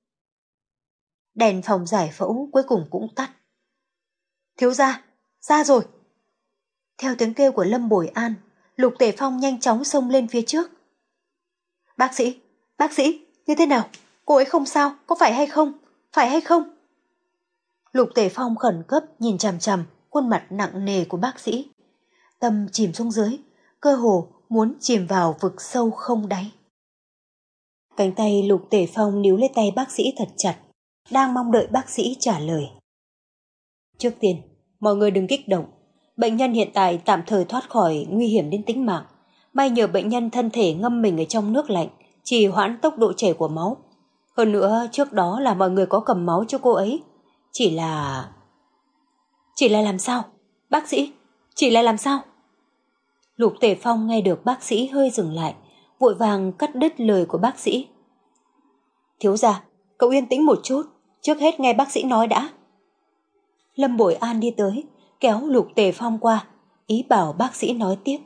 Đèn phòng giải phẫu cuối cùng cũng tắt. Thiếu gia, ra rồi. Theo tiếng kêu của Lâm Bồi An, Lục Tề Phong nhanh chóng xông lên phía trước. Bác sĩ, bác sĩ, như thế nào? Cô ấy không sao, có phải hay không? Phải hay không? Lục Tề Phong khẩn cấp nhìn chằm chằm khuôn mặt nặng nề của bác sĩ. Tâm chìm xuống dưới, cơ hồ muốn chìm vào vực sâu không đáy. Cánh tay Lục Tề Phong níu lấy tay bác sĩ thật chặt, đang mong đợi bác sĩ trả lời. Trước tiên, mọi người đừng kích động. Bệnh nhân hiện tại tạm thời thoát khỏi nguy hiểm đến tính mạng. May nhờ bệnh nhân thân thể ngâm mình ở trong nước lạnh, trì hoãn tốc độ chảy của máu. Hơn nữa, trước đó là mọi người có cầm máu cho cô ấy. Chỉ là... Chỉ là làm sao? Bác sĩ, chỉ là làm sao? Lục Tề Phong nghe được bác sĩ hơi dừng lại, vội vàng cắt đứt lời của bác sĩ. Thiếu gia, cậu yên tĩnh một chút, trước hết nghe bác sĩ nói đã. Lâm Bồi An đi tới, kéo Lục Tề Phong qua, ý bảo bác sĩ nói tiếp.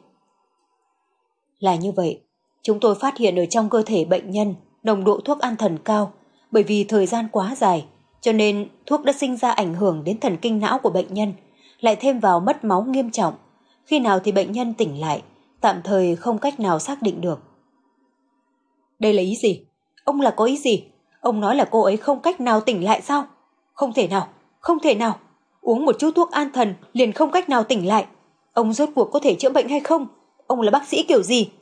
Là như vậy, chúng tôi phát hiện ở trong cơ thể bệnh nhân nồng độ thuốc an thần cao, bởi vì thời gian quá dài, cho nên thuốc đã sinh ra ảnh hưởng đến thần kinh não của bệnh nhân, lại thêm vào mất máu nghiêm trọng. Khi nào thì bệnh nhân tỉnh lại, tạm thời không cách nào xác định được. Đây là ý gì? Ông là có ý gì? Ông nói là cô ấy không cách nào tỉnh lại sao? Không thể nào, không thể nào. Uống một chút thuốc an thần liền không cách nào tỉnh lại. Ông rốt cuộc có thể chữa bệnh hay không? Ông là bác sĩ kiểu gì?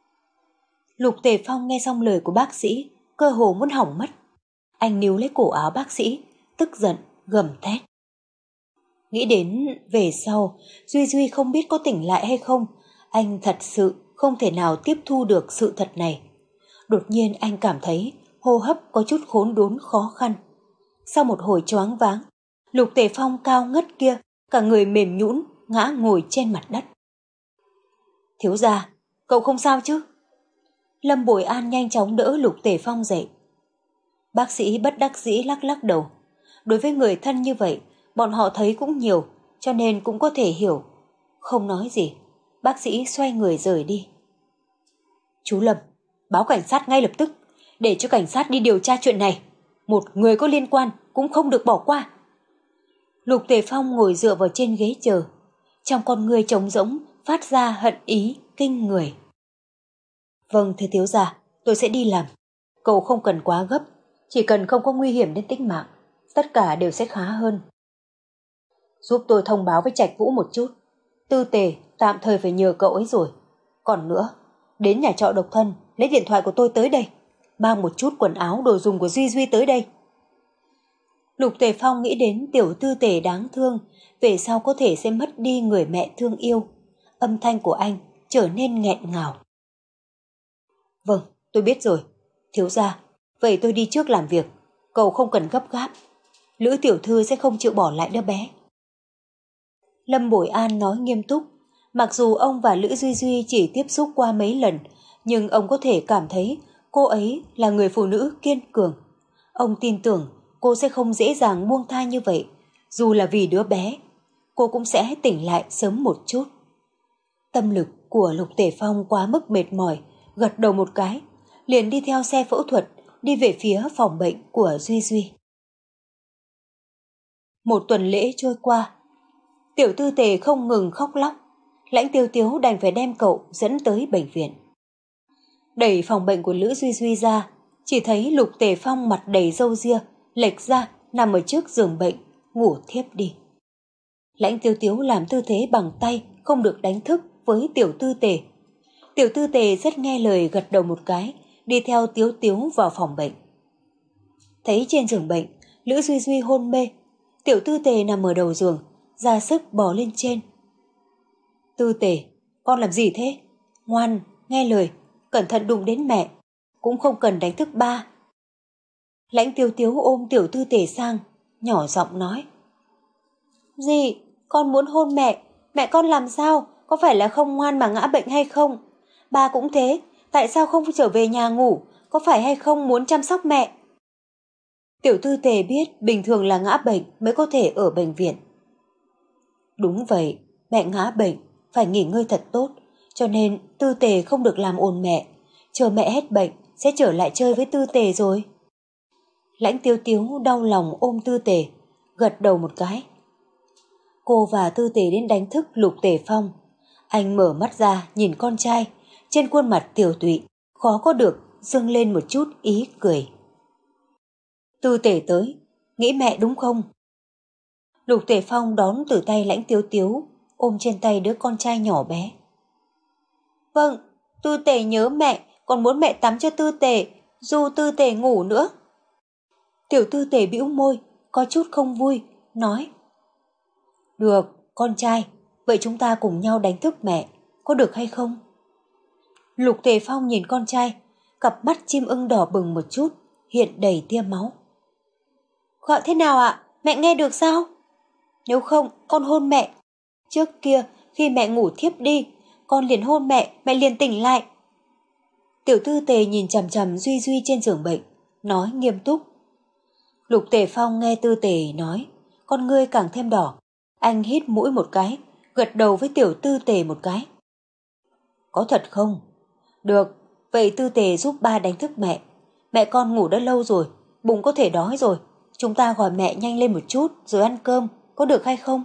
Lục Tề Phong nghe xong lời của bác sĩ, cơ hồ muốn hỏng mất. Anh níu lấy cổ áo bác sĩ, tức giận, gầm thét. Nghĩ đến về sau, Duy Duy không biết có tỉnh lại hay không, anh thật sự không thể nào tiếp thu được sự thật này. Đột nhiên anh cảm thấy hô hấp có chút khốn đốn khó khăn. Sau một hồi choáng váng, Lục Tề Phong cao ngất kia, cả người mềm nhũn ngã ngồi trên mặt đất. Thiếu gia, cậu không sao chứ? Lâm Bồi An nhanh chóng đỡ Lục Tề Phong dậy. Bác sĩ bất đắc dĩ lắc lắc đầu. Đối với người thân như vậy, bọn họ thấy cũng nhiều, cho nên cũng có thể hiểu. Không nói gì, bác sĩ xoay người rời đi. Chú Lâm, báo cảnh sát ngay lập tức, để cho cảnh sát đi điều tra chuyện này. Một người có liên quan cũng không được bỏ qua. Lục Tề Phong ngồi dựa vào trên ghế chờ, trong con người trống rỗng phát ra hận ý kinh người. Vâng thưa thiếu gia, tôi sẽ đi làm. Cậu không cần quá gấp, chỉ cần không có nguy hiểm đến tính mạng, tất cả đều sẽ khá hơn. Giúp tôi thông báo với Trạch Vũ một chút. Tư Tề tạm thời phải nhờ cậu ấy rồi. Còn nữa, đến nhà trọ độc thân, lấy điện thoại của tôi tới đây. Mang một chút quần áo đồ dùng của Duy Duy tới đây. Lục Tề Phong nghĩ đến tiểu Tư Tề đáng thương, về sau có thể sẽ mất đi người mẹ thương yêu. Âm thanh của anh trở nên nghẹn ngào. Vâng, tôi biết rồi. Thiếu gia, vậy tôi đi trước làm việc. Cậu không cần gấp gáp. Lữ tiểu thư sẽ không chịu bỏ lại đứa bé. Lâm Bồi An nói nghiêm túc. Mặc dù ông và Lữ Duy Duy chỉ tiếp xúc qua mấy lần, nhưng ông có thể cảm thấy cô ấy là người phụ nữ kiên cường. Ông tin tưởng cô sẽ không dễ dàng buông tha như vậy. Dù là vì đứa bé, cô cũng sẽ tỉnh lại sớm một chút. Tâm lực của Lục Tề Phong quá mức mệt mỏi, gật đầu một cái, liền đi theo xe phẫu thuật, đi về phía phòng bệnh của Duy Duy. Một tuần lễ trôi qua, tiểu Tư Tề không ngừng khóc lóc. Lãnh Tiêu Tiếu đành phải đem cậu dẫn tới bệnh viện. Đẩy phòng bệnh của Lữ Duy Duy ra, chỉ thấy Lục Tề Phong mặt đầy râu ria, lệch ra nằm ở trước giường bệnh, ngủ thiếp đi. Lãnh Tiếu Tiếu làm tư thế bằng tay không được đánh thức với Tiểu Tư Tề. Tiểu Tư Tề rất nghe lời gật đầu một cái, đi theo Tiếu Tiếu vào phòng bệnh. Thấy trên giường bệnh, Lữ Duy Duy hôn mê, Tiểu Tư Tề nằm ở đầu giường, ra sức bò lên trên. Tư Tề, con làm gì thế? Ngoan, nghe lời, cẩn thận đụng đến mẹ, cũng không cần đánh thức ba. Lãnh Tiếu Tiếu ôm Tiểu Tư Tề sang, nhỏ giọng nói. Dì, con muốn hôn mẹ, mẹ con làm sao, có phải là không ngoan mà ngã bệnh hay không? Ba cũng thế, tại sao không trở về nhà ngủ, có phải hay không muốn chăm sóc mẹ? Tiểu Tư Tề biết bình thường là ngã bệnh mới có thể ở bệnh viện. Đúng vậy, mẹ ngã bệnh, phải nghỉ ngơi thật tốt, cho nên Tư Tề không được làm ồn mẹ, chờ mẹ hết bệnh sẽ trở lại chơi với Tư Tề rồi. Lãnh Tiếu Tiếu đau lòng ôm Tư Tề, gật đầu một cái. Cô và Tư Tề đến đánh thức Lục Tề Phong. Anh mở mắt ra nhìn con trai, trên khuôn mặt tiều tụy, khó có được dâng lên một chút ý cười. Tư Tề tới, nghĩ mẹ đúng không? Lục Tề Phong đón từ tay Lãnh Tiếu Tiếu, ôm trên tay đứa con trai nhỏ bé. Vâng, Tư Tề nhớ mẹ, còn muốn mẹ tắm cho Tư Tề, dù Tư Tề ngủ nữa. Tiểu Tư Tề bĩu môi, có chút không vui, nói. Được, con trai, vậy chúng ta cùng nhau đánh thức mẹ, có được hay không? Lục Tề Phong nhìn con trai, cặp mắt chim ưng đỏ bừng một chút, hiện đầy tia máu. Gọi thế nào ạ? Mẹ nghe được sao? Nếu không, con hôn mẹ. Trước kia, khi mẹ ngủ thiếp đi, con liền hôn mẹ, mẹ liền tỉnh lại. Tiểu Tư Tề nhìn chằm chằm Duy Duy trên giường bệnh, nói nghiêm túc. Lục Tề Phong nghe Tư Tề nói, con ngươi càng thêm đỏ. Anh hít mũi một cái, gật đầu với Tiểu Tư Tề một cái. Có thật không? Được, vậy Tư Tề giúp ba đánh thức mẹ. Mẹ con ngủ đã lâu rồi, bụng có thể đói rồi. Chúng ta gọi mẹ nhanh lên một chút rồi ăn cơm, có được hay không?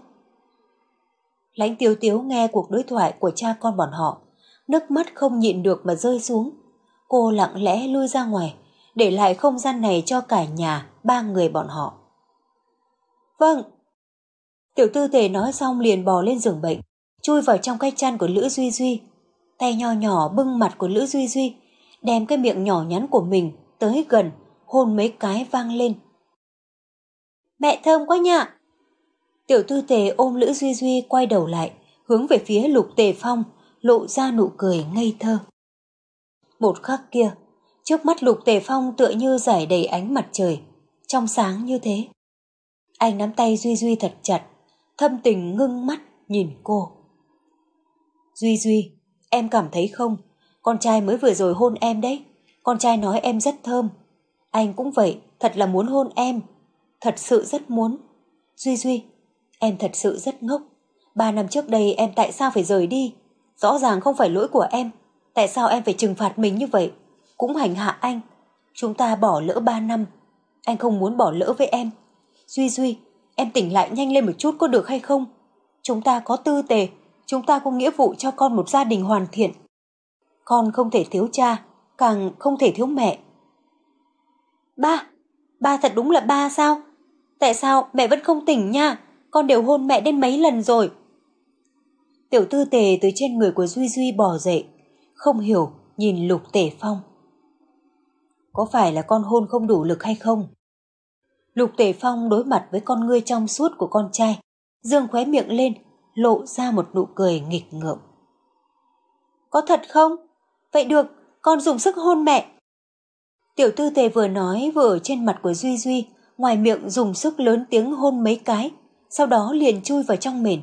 Lãnh Tiếu Tiếu nghe cuộc đối thoại của cha con bọn họ, nước mắt không nhịn được mà rơi xuống. Cô lặng lẽ lui ra ngoài, để lại không gian này cho cả nhà, ba người bọn họ. Vâng. Tiểu Tư Tề nói xong liền bò lên giường bệnh, chui vào trong cái chăn của Lữ Duy Duy. Tay nho nhỏ bưng mặt của Lữ Duy Duy, đem cái miệng nhỏ nhắn của mình tới gần, hôn mấy cái vang lên. Mẹ thơm quá nhỉ. Tiểu Tư Tề ôm Lữ Duy Duy quay đầu lại, hướng về phía Lục Tề Phong, lộ ra nụ cười ngây thơ. Một khắc kia, trước mắt Lục Tề Phong tựa như rải đầy ánh mặt trời, trong sáng như thế. Anh nắm tay Duy Duy thật chặt, thâm tình ngưng mắt nhìn cô. Duy Duy, em cảm thấy không, con trai mới vừa rồi hôn em đấy, con trai nói em rất thơm. Anh cũng vậy, thật là muốn hôn em, thật sự rất muốn. Duy Duy, em thật sự rất ngốc. Ba năm trước đây em tại sao phải rời đi? Rõ ràng không phải lỗi của em. Tại sao em phải trừng phạt mình như vậy? Cũng hành hạ anh. Chúng ta bỏ lỡ ba năm. Anh không muốn bỏ lỡ với em. Duy Duy, em tỉnh lại nhanh lên một chút có được hay không? Chúng ta có Tư Tề. Chúng ta có nghĩa vụ cho con một gia đình hoàn thiện. Con không thể thiếu cha, càng không thể thiếu mẹ. Ba, ba thật đúng là ba sao? Tại sao mẹ vẫn không tỉnh nha? Con đều hôn mẹ đến mấy lần rồi. Tiểu Tư Tề từ trên người của Duy Duy bò dậy, không hiểu nhìn Lục Tề Phong. Có phải là con hôn không đủ lực hay không? Lục Tề Phong đối mặt với con ngươi trong suốt của con trai, dương khóe miệng lên, lộ ra một nụ cười nghịch ngợm. Có thật không? Vậy được, con dùng sức hôn mẹ. Tiểu Tư Tề vừa nói vừa ở trên mặt của Duy Duy, ngoài miệng dùng sức lớn tiếng hôn mấy cái, sau đó liền chui vào trong mền.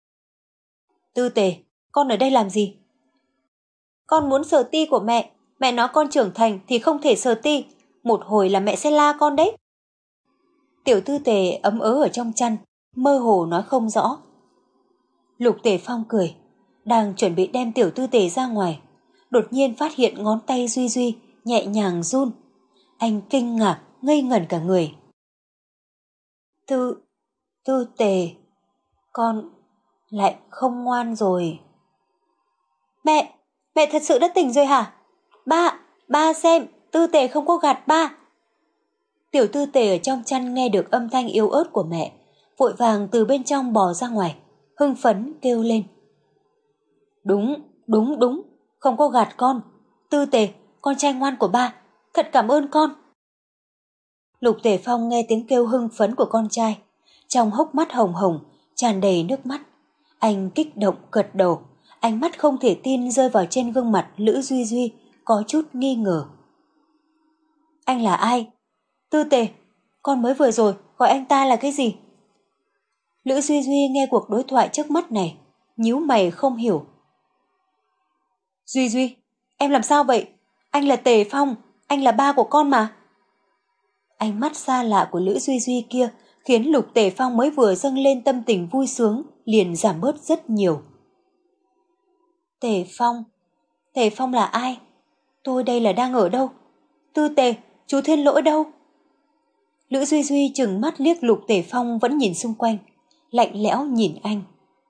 Tư Tề, con ở đây làm gì? Con muốn sờ ti của mẹ, mẹ nói con trưởng thành thì không thể sờ ti, một hồi là mẹ sẽ la con đấy. Tiểu Tư Tề ấm ớ ở trong chăn, mơ hồ nói không rõ. Lục Tề Phong cười, đang chuẩn bị đem Tiểu Tư Tề ra ngoài, đột nhiên phát hiện ngón tay Duy Duy nhẹ nhàng run. Anh kinh ngạc, ngây ngẩn cả người. Tư, Tư Tề, con lại không ngoan rồi. Mẹ, mẹ thật sự đã tỉnh rồi hả? Ba, ba xem, Tư Tề không có gạt ba. Tiểu tư tề ở trong chăn nghe được âm thanh yếu ớt của mẹ, vội vàng từ bên trong bò ra ngoài, hưng phấn kêu lên. Đúng, đúng, đúng, không có gạt con. Tư tề, con trai ngoan của ba, thật cảm ơn con. Lục Tề Phong nghe tiếng kêu hưng phấn của con trai, trong hốc mắt hồng hồng, tràn đầy nước mắt. Anh kích động gật đầu, ánh mắt không thể tin rơi vào trên gương mặt Lữ Duy Duy, có chút nghi ngờ. Anh là ai? Tư Tề, con mới vừa rồi gọi anh ta là cái gì? Lữ Duy Duy nghe cuộc đối thoại trước mắt này, nhíu mày không hiểu. Duy Duy, em làm sao vậy? Anh là Tề Phong, anh là ba của con mà. Ánh mắt xa lạ của Lữ Duy Duy kia khiến Lục Tề Phong mới vừa dâng lên tâm tình vui sướng liền giảm bớt rất nhiều. Tề Phong? Tề Phong là ai? Tôi đây là đang ở đâu? Tư Tề, chú Thiên Lỗi đâu? Lữ Duy Duy trừng mắt liếc Lục Tề Phong vẫn nhìn xung quanh, lạnh lẽo nhìn anh.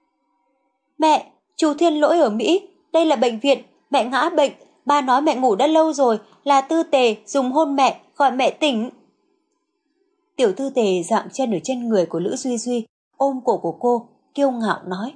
Mẹ, chú Thiên Lỗi ở Mỹ, đây là bệnh viện, mẹ ngã bệnh, ba nói mẹ ngủ đã lâu rồi, là Tư Tề dùng hôn mẹ, gọi mẹ tỉnh. Tiểu Tư Tề dạm chân ở trên người của Lữ Duy Duy, ôm cổ của cô, kiêu ngạo nói.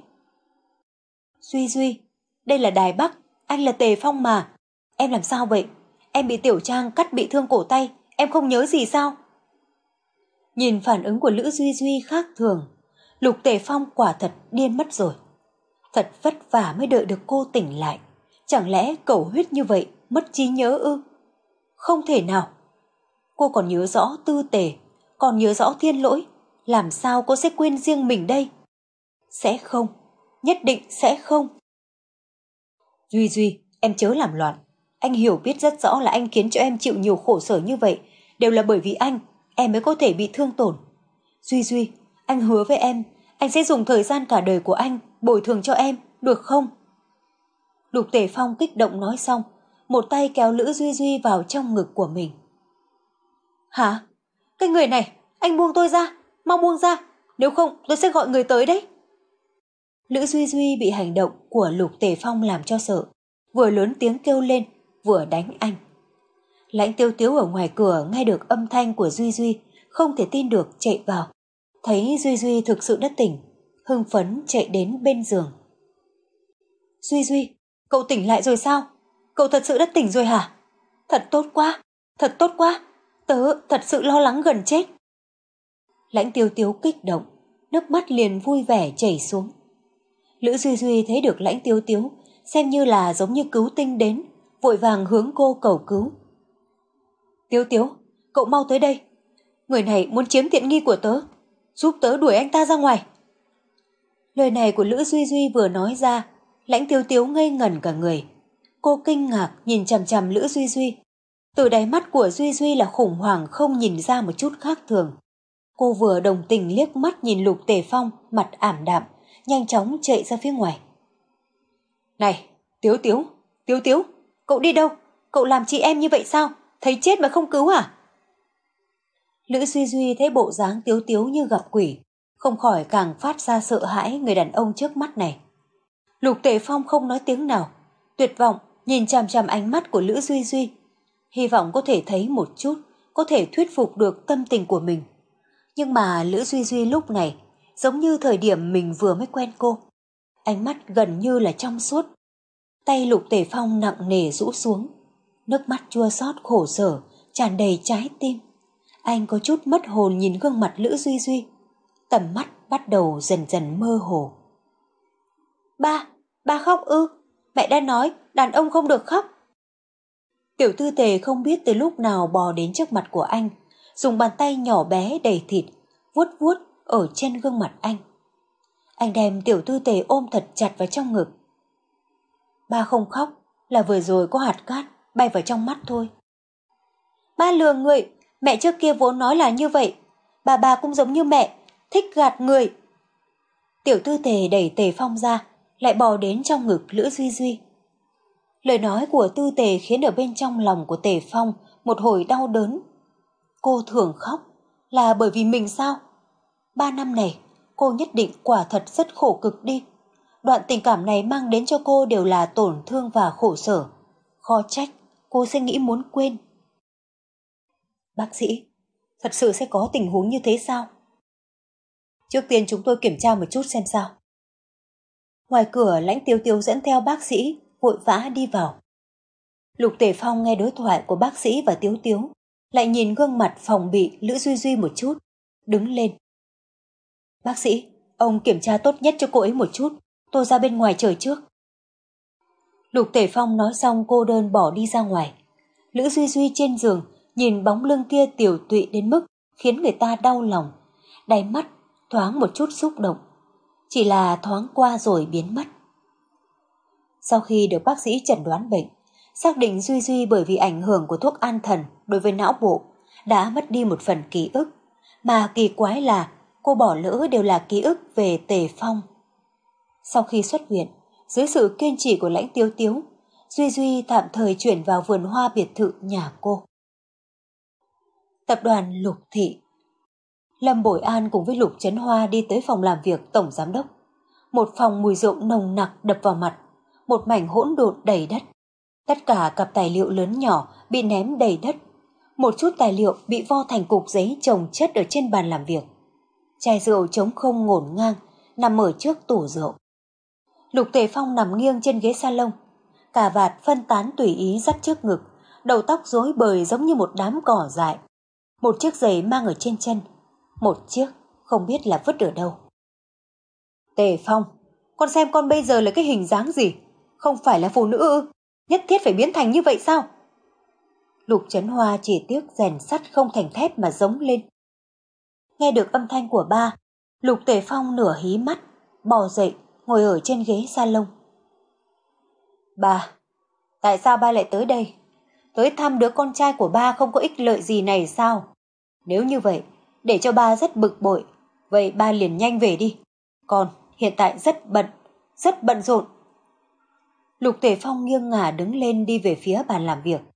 Duy Duy, đây là Đài Bắc, anh là Tề Phong mà. Em làm sao vậy? Em bị Tiểu Trang cắt bị thương cổ tay, em không nhớ gì sao? Nhìn phản ứng của Lữ Duy Duy khác thường, Lục Tề Phong quả thật điên mất rồi. Thật vất vả mới đợi được cô tỉnh lại. Chẳng lẽ cầu huyết như vậy mất trí nhớ ư? Không thể nào. Cô còn nhớ rõ Tư Tề, còn nhớ rõ Thiên Lỗi, làm sao cô sẽ quên riêng mình đây? Sẽ không, nhất định sẽ không. Duy Duy, em chớ làm loạn. Anh hiểu biết rất rõ là anh khiến cho em chịu nhiều khổ sở như vậy, đều là bởi vì anh, em mới có thể bị thương tổn. Duy Duy, anh hứa với em, anh sẽ dùng thời gian cả đời của anh bồi thường cho em, được không? Lục Tề Phong kích động nói xong, một tay kéo Lữ Duy Duy vào trong ngực của mình. Hả? Cái người này, anh buông tôi ra, mau buông ra, nếu không tôi sẽ gọi người tới đấy. Lữ Duy Duy bị hành động của Lục Tề Phong làm cho sợ, vừa lớn tiếng kêu lên, vừa đánh anh. Lãnh Tiêu Tiếu ở ngoài cửa nghe được âm thanh của Duy Duy, không thể tin được chạy vào. Thấy Duy Duy thực sự đã tỉnh, hưng phấn chạy đến bên giường. Duy Duy, cậu tỉnh lại rồi sao? Cậu thật sự đã tỉnh rồi hả? Thật tốt quá, thật tốt quá, tớ thật sự lo lắng gần chết. Lãnh Tiêu Tiếu kích động, nước mắt liền vui vẻ chảy xuống. Lữ Duy Duy thấy được Lãnh Tiêu Tiếu, xem như là giống như cứu tinh đến, vội vàng hướng cô cầu cứu. Tiếu Tiếu, cậu mau tới đây. Người này muốn chiếm tiện nghi của tớ, giúp tớ đuổi anh ta ra ngoài. Lời này của Lữ Duy Duy vừa nói ra, Lãnh Tiêu Tiếu ngây ngẩn cả người. Cô kinh ngạc nhìn chằm chằm Lữ Duy Duy. Từ đáy mắt của Duy Duy là khủng hoảng không nhìn ra một chút khác thường. Cô vừa đồng tình liếc mắt nhìn Lục Tề Phong, mặt ảm đạm, nhanh chóng chạy ra phía ngoài. Này, Tiếu Tiếu, Tiếu Tiếu, cậu đi đâu? Cậu làm chị em như vậy sao? Thấy chết mà không cứu à? Lữ Duy Duy thấy bộ dáng Tiếu Tiếu như gặp quỷ, không khỏi càng phát ra sợ hãi người đàn ông trước mắt này. Lục Tề Phong không nói tiếng nào, tuyệt vọng nhìn chằm chằm ánh mắt của Lữ Duy Duy, hy vọng có thể thấy một chút, có thể thuyết phục được tâm tình của mình. Nhưng mà Lữ Duy Duy lúc này giống như thời điểm mình vừa mới quen cô, ánh mắt gần như là trong suốt. Tay Lục Tề Phong nặng nề rũ xuống, nước mắt chua xót khổ sở tràn đầy trái tim. Anh có chút mất hồn nhìn gương mặt Lữ Duy Duy, tầm mắt bắt đầu dần dần mơ hồ. Ba, ba khóc ư? Mẹ đã nói đàn ông không được khóc. Tiểu Tư Tề không biết từ lúc nào bò đến trước mặt của anh, dùng bàn tay nhỏ bé đầy thịt vuốt vuốt ở trên gương mặt anh. Anh đem Tiểu Tư Tề ôm thật chặt vào trong ngực. Ba không khóc là vừa rồi có hạt cát bay vào trong mắt thôi. Ba lừa người, mẹ trước kia vốn nói là như vậy. Bà bà cũng giống như mẹ, thích gạt người. Tiểu Tư Tề đẩy Tề Phong ra, lại bò đến trong ngực Lữ Duy Duy. Lời nói của Tư Tề khiến ở bên trong lòng của Tề Phong một hồi đau đớn. Cô thường khóc là bởi vì mình sao? Ba năm này cô nhất định quả thật rất khổ cực đi. Đoạn tình cảm này mang đến cho cô đều là tổn thương và khổ sở. Khó trách cô sẽ nghĩ muốn quên. Bác sĩ, Thật sự sẽ có tình huống như thế sao? Trước tiên chúng tôi kiểm tra một chút xem sao. Ngoài cửa Lãnh Tiếu Tiếu dẫn theo bác sĩ, vội vã đi vào. Lục Tề Phong nghe đối thoại của bác sĩ và Tiếu Tiếu, lại nhìn gương mặt phòng bị Lữ Duy Duy một chút, đứng lên. Bác sĩ, ông kiểm tra tốt nhất cho cô ấy một chút, tôi ra bên ngoài chờ trước. Lục Tề Phong nói xong cô đơn bỏ đi ra ngoài. Lữ Duy Duy trên giường nhìn bóng lưng kia tiều tụy đến mức khiến người ta đau lòng, đáy mắt thoáng một chút xúc động, chỉ là thoáng qua rồi biến mất. Sau khi được bác sĩ chẩn đoán bệnh, xác định Duy Duy bởi vì ảnh hưởng của thuốc an thần đối với não bộ đã mất đi một phần ký ức, mà kỳ quái là cô bỏ lỡ đều là ký ức về Tề Phong. Sau khi xuất viện, dưới sự kiên trì của Lãnh Tiếu Tiếu, Duy Duy tạm thời chuyển vào vườn hoa biệt thự nhà cô. Tập đoàn Lục Thị. Lâm Bội An cùng với Lục Chấn Hoa đi tới phòng làm việc tổng giám đốc. Một phòng mùi rượu nồng nặc đập vào mặt, một mảnh hỗn độn đầy đất. Tất cả cặp tài liệu lớn nhỏ bị ném đầy đất. Một chút tài liệu bị vo thành cục giấy chồng chất ở trên bàn làm việc. Chai rượu trống không ngổn ngang nằm ở trước tủ rượu. Lục Tề Phong nằm nghiêng trên ghế salon, cà vạt phân tán tùy ý dắt trước ngực, đầu tóc rối bời giống như một đám cỏ dại. Một chiếc giày mang ở trên chân, một chiếc không biết là vứt ở đâu. Tề Phong, con xem con bây giờ là cái hình dáng gì? Không phải là phụ nữ ư? Nhất thiết phải biến thành như vậy sao? Lục Chấn Hoa chỉ tiếc rèn sắt không thành thép mà giống lên. Nghe được âm thanh của ba, Lục Tề Phong nửa hí mắt, bò dậy, ngồi ở trên ghế salon. Ba, tại sao ba lại tới đây? Tới thăm đứa con trai của ba không có ích lợi gì này sao? Nếu như vậy, để cho ba rất bực bội, vậy ba liền nhanh về đi. Con hiện tại rất bận, rất bận rộn. Lục Tề Phong nghiêng ngả đứng lên đi về phía bàn làm việc.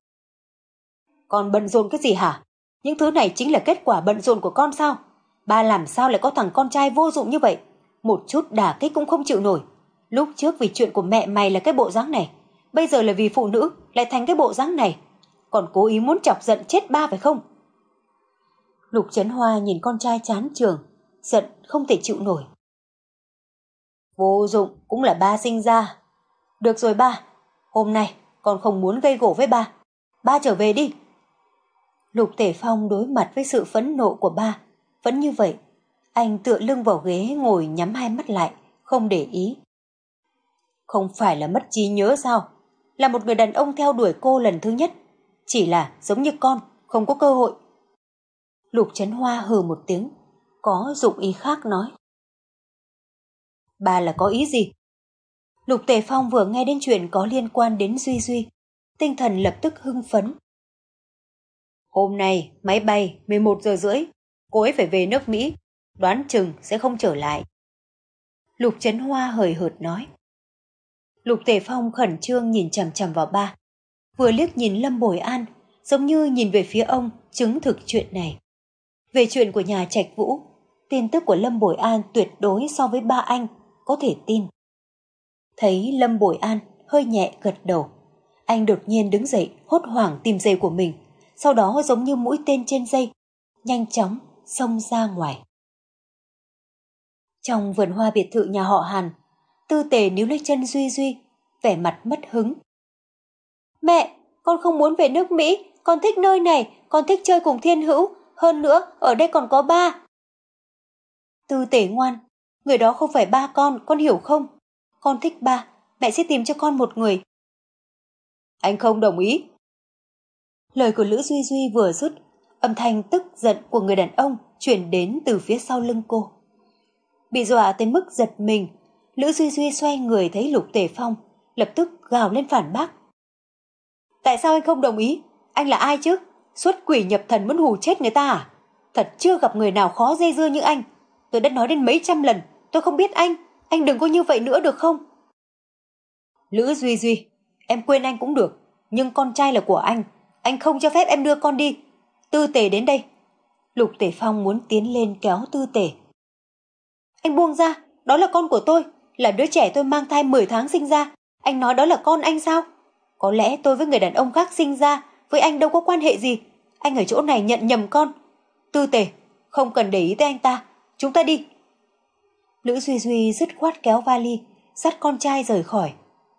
Con bận rộn cái gì hả? Những thứ này chính là kết quả bận rộn của con sao? Ba làm sao lại có thằng con trai vô dụng như vậy? Một chút đả kích cũng không chịu nổi. Lúc trước vì chuyện của mẹ mày là cái bộ dáng này, bây giờ là vì phụ nữ lại thành cái bộ dáng này. Còn cố ý muốn chọc giận chết ba phải không? Lục Chấn Hoa nhìn con trai chán trường, giận không thể chịu nổi. Vô dụng cũng là ba sinh ra. Được rồi ba, hôm nay con không muốn gây gổ với ba. Ba trở về đi. Lục Tề Phong đối mặt với sự phẫn nộ của ba, vẫn như vậy. Anh tựa lưng vào ghế ngồi nhắm hai mắt lại, không để ý. Không phải là mất trí nhớ sao? Là một người đàn ông theo đuổi cô lần thứ nhất. Chỉ là giống như con, không có cơ hội. Lục Chấn Hoa hừ một tiếng, có dụng ý khác nói. Ba là có ý gì? Lục Tề Phong vừa nghe đến chuyện có liên quan đến Duy Duy, tinh thần lập tức hưng phấn. Hôm nay máy bay mười một giờ rưỡi, cô ấy phải về nước Mỹ, đoán chừng sẽ không trở lại. Lục Chấn Hoa hời hợt nói. Lục Tề Phong khẩn trương nhìn chằm chằm vào ba, vừa liếc nhìn Lâm Bồi An, giống như nhìn về phía ông chứng thực chuyện này. Về chuyện của nhà Trạch Vũ, tin tức của Lâm Bồi An tuyệt đối so với ba anh có thể tin. Thấy Lâm Bồi An hơi nhẹ gật đầu, anh đột nhiên đứng dậy hốt hoảng tìm giày của mình, sau đó giống như mũi tên trên dây, nhanh chóng xông ra ngoài. Trong vườn hoa biệt thự nhà họ Hàn, Tư Tề níu lấy chân Duy Duy, vẻ mặt mất hứng. Mẹ, con không muốn về nước Mỹ, con thích nơi này, con thích chơi cùng Thiên Hữu, hơn nữa ở đây còn có ba. Tư Tề ngoan, người đó không phải ba con, con hiểu không? Con thích ba, mẹ sẽ tìm cho con một người. Anh không đồng ý. Lời của Lữ Duy Duy vừa dứt, âm thanh tức giận của người đàn ông chuyển đến từ phía sau lưng cô. Bị dọa tới mức giật mình, Lữ Duy Duy xoay người thấy Lục Tề Phong, lập tức gào lên phản bác. Tại sao anh không đồng ý? Anh là ai chứ? Xuất quỷ nhập thần muốn hù chết người ta à? Thật chưa gặp người nào khó dây dưa như anh. Tôi đã nói đến mấy trăm lần, tôi không biết anh, anh đừng có như vậy nữa được không? Lữ Duy Duy, em quên anh cũng được, nhưng con trai là của anh, anh không cho phép em đưa con đi. Tư Tề đến đây. Lục Tề Phong muốn tiến lên kéo Tư Tề. Anh buông ra, đó là con của tôi, là đứa trẻ tôi mang thai mười tháng sinh ra. Anh nói đó là con anh sao? Có lẽ tôi với người đàn ông khác sinh ra, với anh đâu có quan hệ gì. Anh ở chỗ này nhận nhầm con. Tư Tề, không cần để ý tới anh ta, chúng ta đi. Lữ Duy Duy dứt khoát kéo vali, dắt con trai rời khỏi.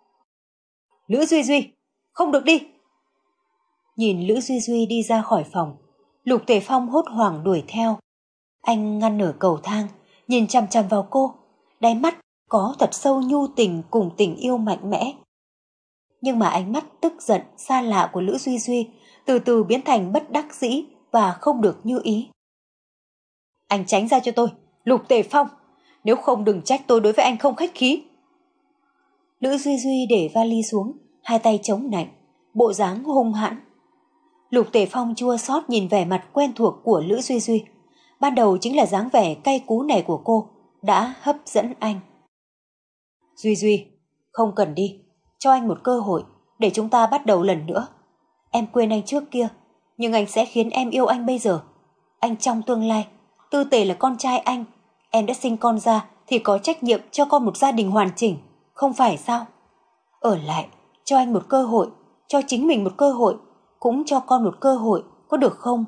Lữ Duy Duy, không được đi. Nhìn Lữ Duy Duy đi ra khỏi phòng, Lục Tề Phong hốt hoảng đuổi theo. Anh ngăn ở cầu thang, nhìn chằm chằm vào cô, đáy mắt có thật sâu nhu tình cùng tình yêu mạnh mẽ. Nhưng mà ánh mắt tức giận xa lạ của Lữ Duy Duy từ từ biến thành bất đắc dĩ và không được như ý. Anh tránh ra cho tôi, Lục Tề Phong, nếu không đừng trách tôi đối với anh không khách khí. Lữ Duy Duy để vali xuống, hai tay chống nạnh, bộ dáng hung hãn. Lục Tề Phong chua xót nhìn vẻ mặt quen thuộc của Lữ Duy Duy. Ban đầu chính là dáng vẻ cay cú này của cô đã hấp dẫn anh. Duy Duy, không cần đi, cho anh một cơ hội để chúng ta bắt đầu lần nữa. Em quên anh trước kia, nhưng anh sẽ khiến em yêu anh bây giờ. Anh trong tương lai, Tư Tề là con trai anh, em đã sinh con ra thì có trách nhiệm cho con một gia đình hoàn chỉnh, không phải sao? Ở lại, cho anh một cơ hội, cho chính mình một cơ hội, cũng cho con một cơ hội, có được không?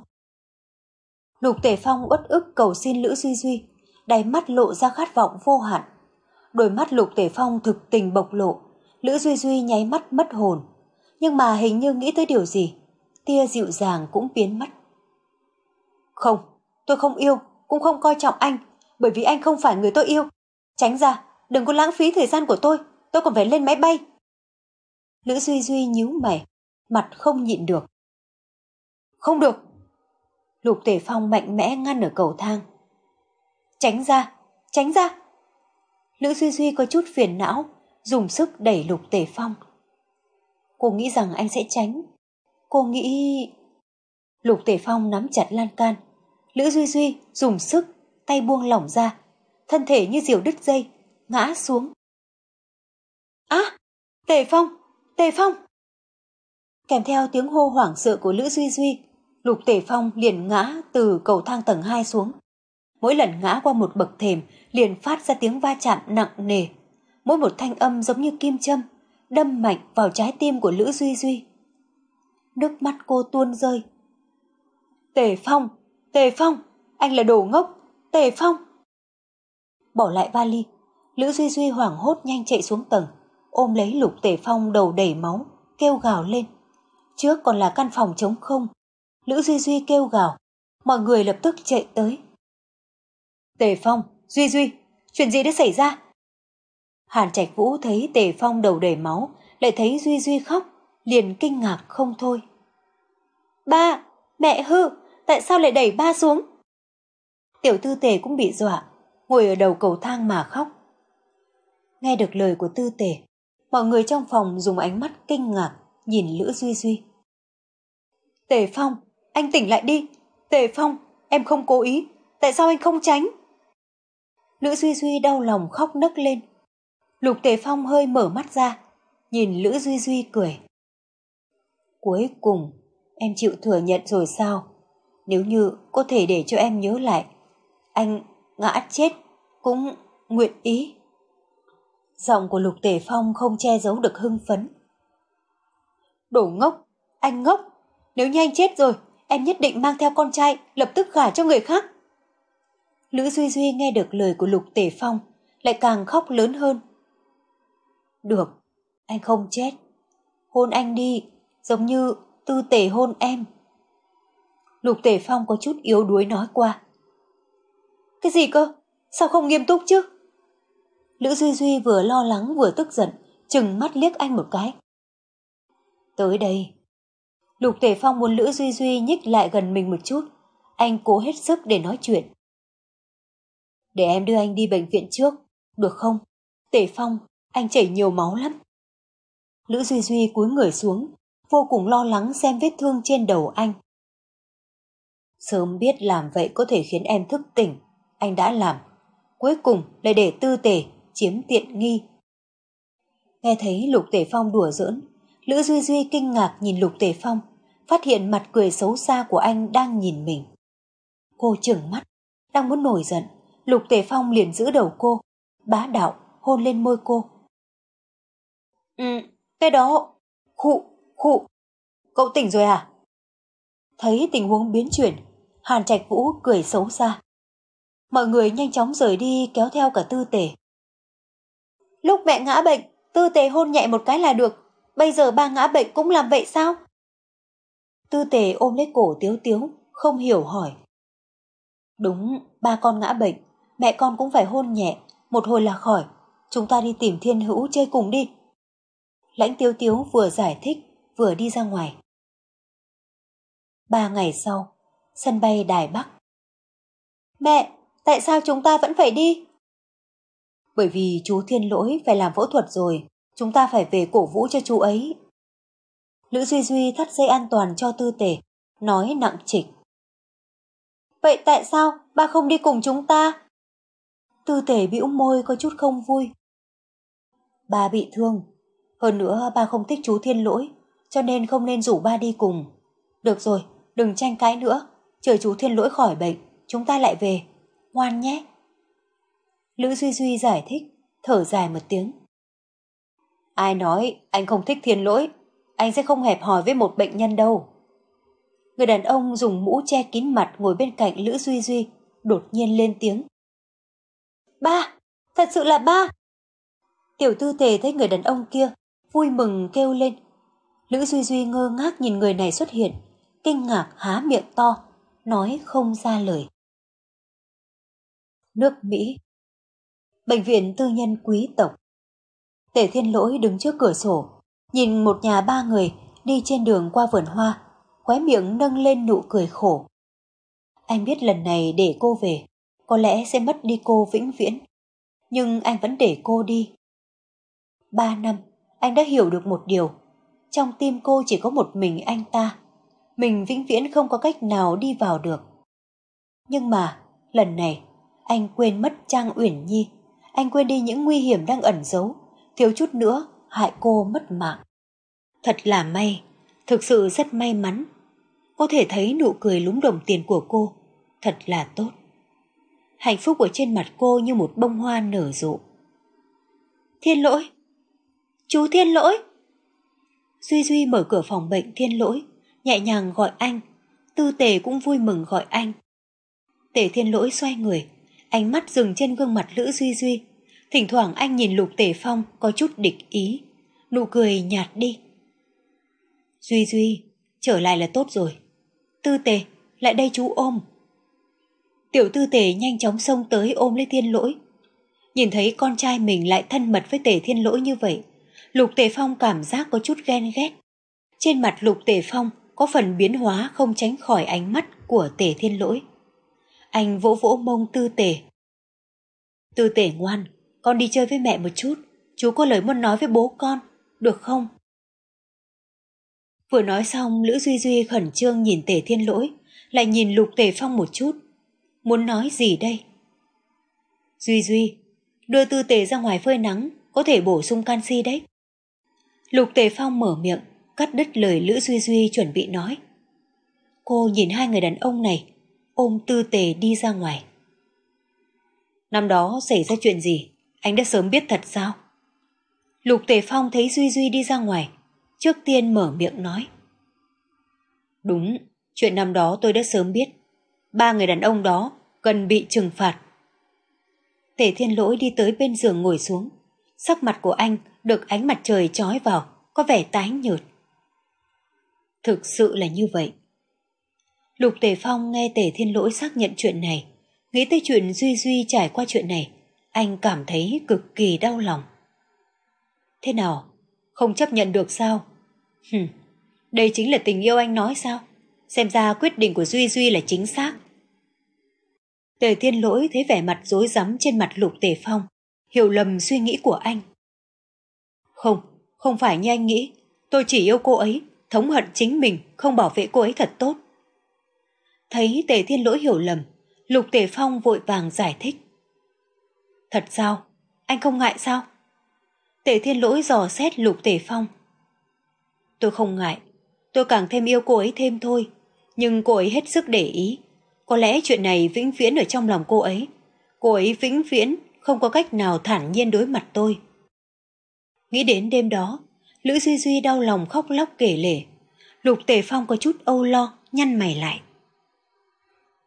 Lục Tề Phong uất ức cầu xin Lữ Duy Duy, đáy mắt lộ ra khát vọng vô hạn. Đôi mắt Lục Tề Phong thực tình bộc lộ, Lữ Duy Duy nháy mắt mất hồn, nhưng mà hình như nghĩ tới điều gì, tia dịu dàng cũng biến mất. Không, tôi không yêu, cũng không coi trọng anh, bởi vì anh không phải người tôi yêu. Tránh ra, đừng có lãng phí thời gian của tôi, tôi còn phải lên máy bay. Lữ Duy Duy nhíu mày, mặt không nhịn được. Không được. Lục Tề Phong mạnh mẽ ngăn ở cầu thang. Tránh ra, tránh ra. Lữ Duy Duy có chút phiền não, dùng sức đẩy Lục Tề Phong. Cô nghĩ rằng anh sẽ tránh. Cô nghĩ... Lục Tề Phong nắm chặt lan can. Lữ Duy Duy dùng sức, tay buông lỏng ra, thân thể như diều đứt dây, ngã xuống. Á, à, Tề Phong, Tề Phong. Kèm theo tiếng hô hoảng sợ của Lữ Duy Duy, Lục Tề Phong liền ngã từ cầu thang tầng hai xuống. Mỗi lần ngã qua một bậc thềm liền phát ra tiếng va chạm nặng nề. Mỗi một thanh âm giống như kim châm, đâm mạnh vào trái tim của Lữ Duy Duy. Nước mắt cô tuôn rơi. Tề Phong, Tề Phong, anh là đồ ngốc, Tề Phong. Bỏ lại vali, Lữ Duy Duy hoảng hốt nhanh chạy xuống tầng, ôm lấy Lục Tề Phong đầu đầy máu, kêu gào lên. Trước còn là căn phòng trống không. Lữ Duy Duy kêu gào, mọi người lập tức chạy tới. Tề Phong, Duy Duy, chuyện gì đã xảy ra? Hàn Trạch Vũ thấy Tề Phong đầu đầy máu, lại thấy Duy Duy khóc, liền kinh ngạc không thôi. Ba, mẹ hư, tại sao lại đẩy ba xuống? Tiểu Tư Tề cũng bị dọa, ngồi ở đầu cầu thang mà khóc. Nghe được lời của Tư Tề, mọi người trong phòng dùng ánh mắt kinh ngạc nhìn Lữ Duy Duy. Tề Phong, anh tỉnh lại đi. Tề Phong, em không cố ý, tại sao anh không tránh? Lữ Duy Duy đau lòng khóc nấc lên. Lục Tề Phong hơi mở mắt ra, nhìn Lữ Duy Duy cười. Cuối cùng, em chịu thừa nhận rồi sao? Nếu như có thể để cho em nhớ lại, anh ngã chết cũng nguyện ý. Giọng của Lục Tề Phong không che giấu được hưng phấn. Đồ ngốc, anh ngốc. Nếu như anh chết rồi, em nhất định mang theo con trai, lập tức gả cho người khác. Lữ Duy Duy nghe được lời của Lục Tề Phong, lại càng khóc lớn hơn. Được, anh không chết. Hôn anh đi, giống như Tư Tề hôn em. Lục Tề Phong có chút yếu đuối nói qua. Cái gì cơ? Sao không nghiêm túc chứ? Lữ Duy Duy vừa lo lắng vừa tức giận, trừng mắt liếc anh một cái. Tới đây. Lục Tề Phong muốn Lữ Duy Duy nhích lại gần mình một chút. Anh cố hết sức để nói chuyện. Để em đưa anh đi bệnh viện trước, được không? Tề Phong, anh chảy nhiều máu lắm. Lữ Duy Duy cúi người xuống, vô cùng lo lắng xem vết thương trên đầu anh. Sớm biết làm vậy có thể khiến em thức tỉnh, anh đã làm. Cuối cùng lại để Tư Tề chiếm tiện nghi. Nghe thấy Lục Tề Phong đùa giỡn, Lữ Duy Duy kinh ngạc nhìn Lục Tề Phong, phát hiện mặt cười xấu xa của anh đang nhìn mình. Cô trừng mắt, đang muốn nổi giận, Lục Tề Phong liền giữ đầu cô, bá đạo hôn lên môi cô. Ừ, cái đó, khụ, khụ, cậu tỉnh rồi à? Thấy tình huống biến chuyển, Hàn Trạch Vũ cười xấu xa. Mọi người nhanh chóng rời đi kéo theo cả Tư Tề. Lúc mẹ ngã bệnh, Tư Tề hôn nhẹ một cái là được. Bây giờ ba ngã bệnh cũng làm vậy sao? Tư Tề ôm lấy cổ Tiếu Tiếu, không hiểu hỏi. Đúng, ba con ngã bệnh, mẹ con cũng phải hôn nhẹ, một hồi là khỏi. Chúng ta đi tìm Thiên Hữu chơi cùng đi. Lãnh Tiếu Tiếu vừa giải thích, vừa đi ra ngoài. Ba ngày sau, sân bay Đài Bắc. Mẹ, tại sao chúng ta vẫn phải đi? Bởi vì chú Thiên Lỗi phải làm phẫu thuật rồi, chúng ta phải về cổ vũ cho chú ấy. Lữ Duy Duy thắt dây an toàn cho Tư Tề, nói nặng trịch. Vậy tại sao ba không đi cùng chúng ta? Tư Tề bĩu môi có chút không vui. Ba bị thương, hơn nữa ba không thích chú Thiên Lỗi, cho nên không nên rủ ba đi cùng. Được rồi, đừng tranh cãi nữa, chờ chú Thiên Lỗi khỏi bệnh, chúng ta lại về, ngoan nhé. Lữ Duy Duy giải thích, thở dài một tiếng. Ai nói anh không thích Thiên Lỗi, anh sẽ không hẹp hòi với một bệnh nhân đâu. Người đàn ông dùng mũ che kín mặt ngồi bên cạnh Lữ Duy Duy, đột nhiên lên tiếng. Ba, thật sự là ba. Tiểu Tư Tề thấy người đàn ông kia, vui mừng kêu lên. Lữ Duy Duy ngơ ngác nhìn người này xuất hiện, kinh ngạc há miệng to, nói không ra lời. Nước Mỹ. Bệnh viện tư nhân quý tộc. Tề Thiên Lỗi đứng trước cửa sổ, nhìn một nhà ba người đi trên đường qua vườn hoa, khóe miệng nâng lên nụ cười khổ. Anh biết lần này để cô về, có lẽ sẽ mất đi cô vĩnh viễn, nhưng anh vẫn để cô đi. Ba năm, anh đã hiểu được một điều, trong tim cô chỉ có một mình anh ta, mình vĩnh viễn không có cách nào đi vào được. Nhưng mà, lần này, anh quên mất Trang Uyển Nhi, anh quên đi những nguy hiểm đang ẩn giấu, thiếu chút nữa hại cô mất mạng. Thật là may, thực sự rất may mắn. Có thể thấy nụ cười lúm đồng tiền của cô, thật là tốt. Hạnh phúc ở trên mặt cô như một bông hoa nở rộ. Thiên Lỗi! Chú Thiên Lỗi! Duy Duy mở cửa phòng bệnh Thiên Lỗi, nhẹ nhàng gọi anh. Tư Tề cũng vui mừng gọi anh. Tề Thiên Lỗi xoay người, ánh mắt dừng trên gương mặt Lữ Duy Duy. Thỉnh thoảng anh nhìn Lục Tề Phong có chút địch ý, nụ cười nhạt đi. Duy Duy, trở lại là tốt rồi. Tư Tề, lại đây chú ôm. Tiểu Tư Tề nhanh chóng xông tới ôm lấy Thiên Lỗi. Nhìn thấy con trai mình lại thân mật với Tề Thiên Lỗi như vậy, Lục Tề Phong cảm giác có chút ghen ghét. Trên mặt Lục Tề Phong có phần biến hóa không tránh khỏi ánh mắt của Tề Thiên Lỗi. Anh vỗ vỗ mông Tư Tề. Tư Tề ngoan, con đi chơi với mẹ một chút, chú có lời muốn nói với bố con, được không? Vừa nói xong, Lữ Duy Duy khẩn trương nhìn Tề Thiên Lỗi, lại nhìn Lục Tề Phong một chút. Muốn nói gì đây? Duy Duy, đưa Tư Tề ra ngoài phơi nắng, có thể bổ sung canxi đấy. Lục Tề Phong mở miệng, cắt đứt lời Lữ Duy Duy chuẩn bị nói. Cô nhìn hai người đàn ông này, ôm Tư Tề đi ra ngoài. Năm đó xảy ra chuyện gì, anh đã sớm biết thật sao? Lục Tề Phong thấy Duy Duy đi ra ngoài, trước tiên mở miệng nói. Đúng, chuyện năm đó tôi đã sớm biết. Ba người đàn ông đó cần bị trừng phạt. Tề Thiên Lỗi đi tới bên giường ngồi xuống. Sắc mặt của anh được ánh mặt trời chói vào, có vẻ tái nhợt. Thực sự là như vậy. Lục Tề Phong nghe Tề Thiên Lỗi xác nhận chuyện này, nghĩ tới chuyện Duy Duy trải qua chuyện này, anh cảm thấy cực kỳ đau lòng. Thế nào? Không chấp nhận được sao? Hừm, đây chính là tình yêu anh nói sao? Xem ra quyết định của Duy Duy là chính xác. Tề Thiên Lỗi thấy vẻ mặt rối rắm trên mặt Lục Tề Phong, hiểu lầm suy nghĩ của anh. Không, không phải như anh nghĩ. Tôi chỉ yêu cô ấy, thống hận chính mình, không bảo vệ cô ấy thật tốt. Thấy Tề Thiên Lỗi hiểu lầm, Lục Tề Phong vội vàng giải thích. Thật sao? Anh không ngại sao? Tề Thiên Lỗi dò xét Lục Tề Phong. Tôi không ngại, tôi càng thêm yêu cô ấy thêm thôi, nhưng cô ấy hết sức để ý. Có lẽ chuyện này vĩnh viễn ở trong lòng cô ấy. Cô ấy vĩnh viễn không có cách nào thản nhiên đối mặt tôi. Nghĩ đến đêm đó, Lữ Duy Duy đau lòng khóc lóc kể lể. Lục Tề Phong có chút âu lo, nhăn mày lại.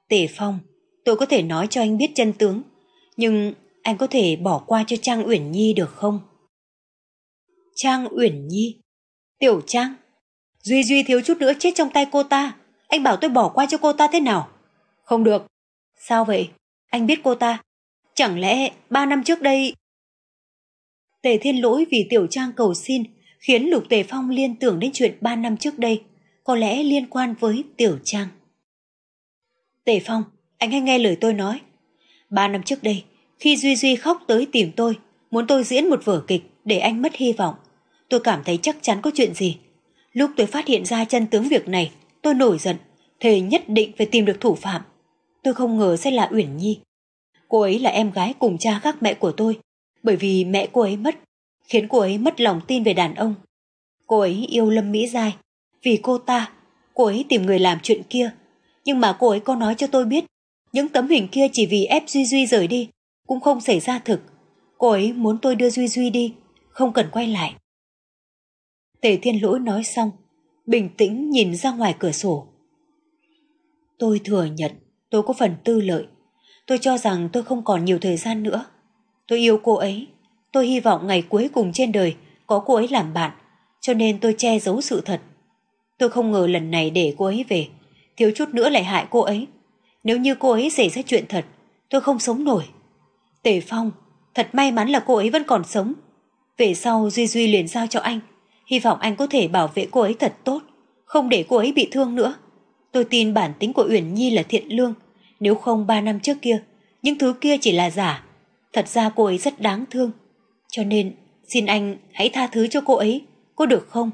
Tề Phong, tôi có thể nói cho anh biết chân tướng, nhưng anh có thể bỏ qua cho Trang Uyển Nhi được không? Trang Uyển Nhi? Tiểu Trang? Duy Duy thiếu chút nữa chết trong tay cô ta. Anh bảo tôi bỏ qua cho cô ta thế nào? Không được. Sao vậy? Anh biết cô ta. Chẳng lẽ ba năm trước đây... Tề Thiên Lỗi vì Tiểu Trang cầu xin khiến Lục Tề Phong liên tưởng đến chuyện ba năm trước đây, có lẽ liên quan với Tiểu Trang. Tề Phong, anh hãy nghe lời tôi nói. Ba năm trước đây, khi Duy Duy khóc tới tìm tôi, muốn tôi diễn một vở kịch để anh mất hy vọng, tôi cảm thấy chắc chắn có chuyện gì. Lúc tôi phát hiện ra chân tướng việc này, tôi nổi giận, thề nhất định phải tìm được thủ phạm. Tôi không ngờ sẽ là Uyển Nhi. Cô ấy là em gái cùng cha khác mẹ của tôi, bởi vì mẹ cô ấy mất, khiến cô ấy mất lòng tin về đàn ông. Cô ấy yêu Lâm Mỹ Giai, vì cô ta, cô ấy tìm người làm chuyện kia. Nhưng mà cô ấy có nói cho tôi biết, những tấm hình kia chỉ vì ép Duy Duy rời đi, cũng không xảy ra thực. Cô ấy muốn tôi đưa Duy Duy đi, không cần quay lại. Tề Thiên Lỗi nói xong, bình tĩnh nhìn ra ngoài cửa sổ. Tôi thừa nhận tôi có phần tư lợi. Tôi cho rằng tôi không còn nhiều thời gian nữa. Tôi yêu cô ấy. Tôi hy vọng ngày cuối cùng trên đời có cô ấy làm bạn, cho nên tôi che giấu sự thật. Tôi không ngờ lần này để cô ấy về, thiếu chút nữa lại hại cô ấy. Nếu như cô ấy xảy ra chuyện thật, tôi không sống nổi. Tề Phong, thật may mắn là cô ấy vẫn còn sống. Về sau Duy Duy liền giao cho anh, hy vọng anh có thể bảo vệ cô ấy thật tốt, không để cô ấy bị thương nữa. Tôi tin bản tính của Uyển Nhi là thiện lương, nếu không ba năm trước kia, những thứ kia chỉ là giả. Thật ra cô ấy rất đáng thương, cho nên xin anh hãy tha thứ cho cô ấy, có được không?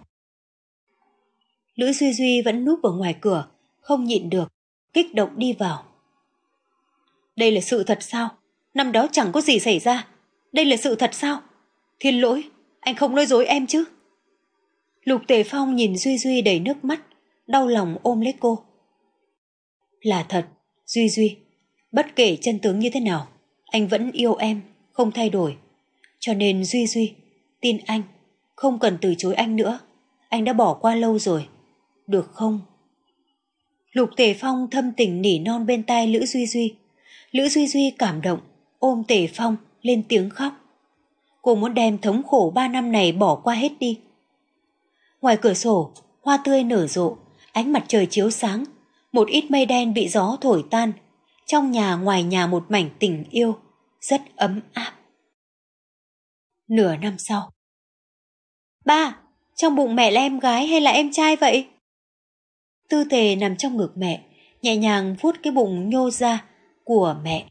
Lữ Duy Duy vẫn núp ở ngoài cửa, không nhịn được, kích động đi vào. Đây là sự thật sao? Năm đó chẳng có gì xảy ra. Đây là sự thật sao? Thiên Lỗi, anh không nói dối em chứ? Lục Tề Phong nhìn Duy Duy đầy nước mắt, đau lòng ôm lấy cô. Là thật, Duy Duy, bất kể chân tướng như thế nào, anh vẫn yêu em, không thay đổi. Cho nên Duy Duy, tin anh, không cần từ chối anh nữa. Anh đã bỏ qua lâu rồi, được không? Lục Tề Phong thâm tình nỉ non bên tai Lữ Duy Duy. Lữ Duy Duy cảm động, ôm Tề Phong lên tiếng khóc. Cô muốn đem thống khổ ba năm này bỏ qua hết đi. Ngoài cửa sổ, hoa tươi nở rộ, ánh mặt trời chiếu sáng, một ít mây đen bị gió thổi tan. Trong nhà ngoài nhà một mảnh tình yêu, rất ấm áp. Nửa năm sau. Ba, trong bụng mẹ là em gái hay là em trai vậy? Tư Tề nằm trong ngực mẹ, nhẹ nhàng vuốt cái bụng nhô ra của mẹ.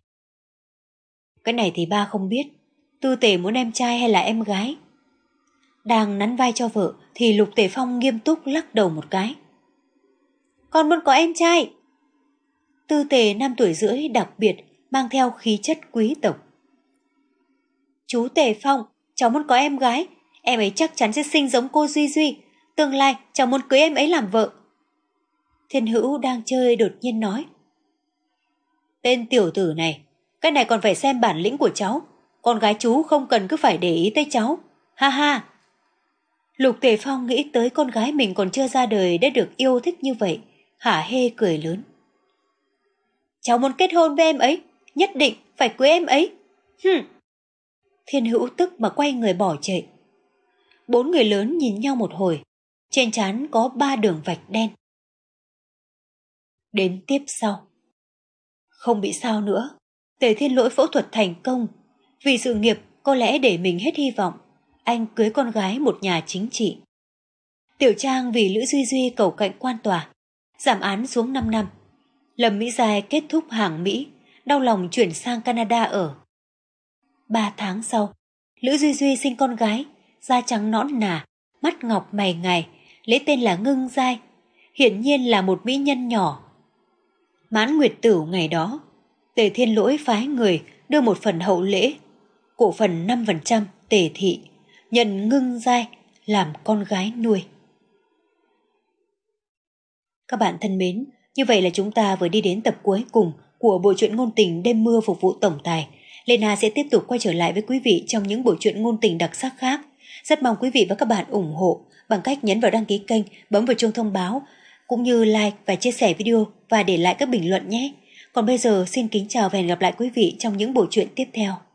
Cái này thì ba không biết, Tư Tề muốn em trai hay là em gái. Đang nắn vai cho vợ thì Lục Tề Phong nghiêm túc lắc đầu một cái. Con muốn có em trai. Tư Tề năm tuổi rưỡi đặc biệt, mang theo khí chất quý tộc. Chú Tề Phong, cháu muốn có em gái, em ấy chắc chắn sẽ sinh giống cô Duy Duy. Tương lai cháu muốn cưới em ấy làm vợ. Thiên Hữu đang chơi đột nhiên nói. Tên tiểu tử này, cái này còn phải xem bản lĩnh của cháu. Con gái chú không cần cứ phải để ý tới cháu. Ha ha. Lục Tề Phong nghĩ tới con gái mình còn chưa ra đời đã được yêu thích như vậy, hả hê cười lớn. Cháu muốn kết hôn với em ấy, nhất định phải cưới em ấy. Hừm. Thiên Hữu tức mà quay người bỏ chạy. Bốn người lớn nhìn nhau một hồi, trên trán có ba đường vạch đen. Đến tiếp sau. Không bị sao nữa, Tề Thiên Lỗi phẫu thuật thành công. Vì sự nghiệp có lẽ để mình hết hy vọng, anh cưới con gái một nhà chính trị. Tiểu Trang vì Lữ Duy Duy cầu cạnh quan tòa, giảm án xuống năm năm. Lâm Mỹ Giai kết thúc hàng Mỹ, đau lòng chuyển sang Canada ở. Ba tháng sau, Lữ Duy Duy sinh con gái, da trắng nõn nà, mắt ngọc mày ngài, lấy tên là Ngưng Giai, hiển nhiên là một mỹ nhân nhỏ. Mãn nguyệt tửu ngày đó, Tề Thiên Lỗi phái người đưa một phần hậu lễ, cổ phần năm phần trăm Tề thị, nhận Ngưng Giai làm con gái nuôi. Các bạn thân mến, như vậy là chúng ta vừa đi đến tập cuối cùng của bộ truyện ngôn tình Đêm mưa phục vụ tổng tài. Lena sẽ tiếp tục quay trở lại với quý vị trong những bộ truyện ngôn tình đặc sắc khác. Rất mong quý vị và các bạn ủng hộ bằng cách nhấn vào đăng ký kênh, bấm vào chuông thông báo, cũng như like và chia sẻ video và để lại các bình luận nhé. Còn bây giờ xin kính chào và hẹn gặp lại quý vị trong những bộ truyện tiếp theo.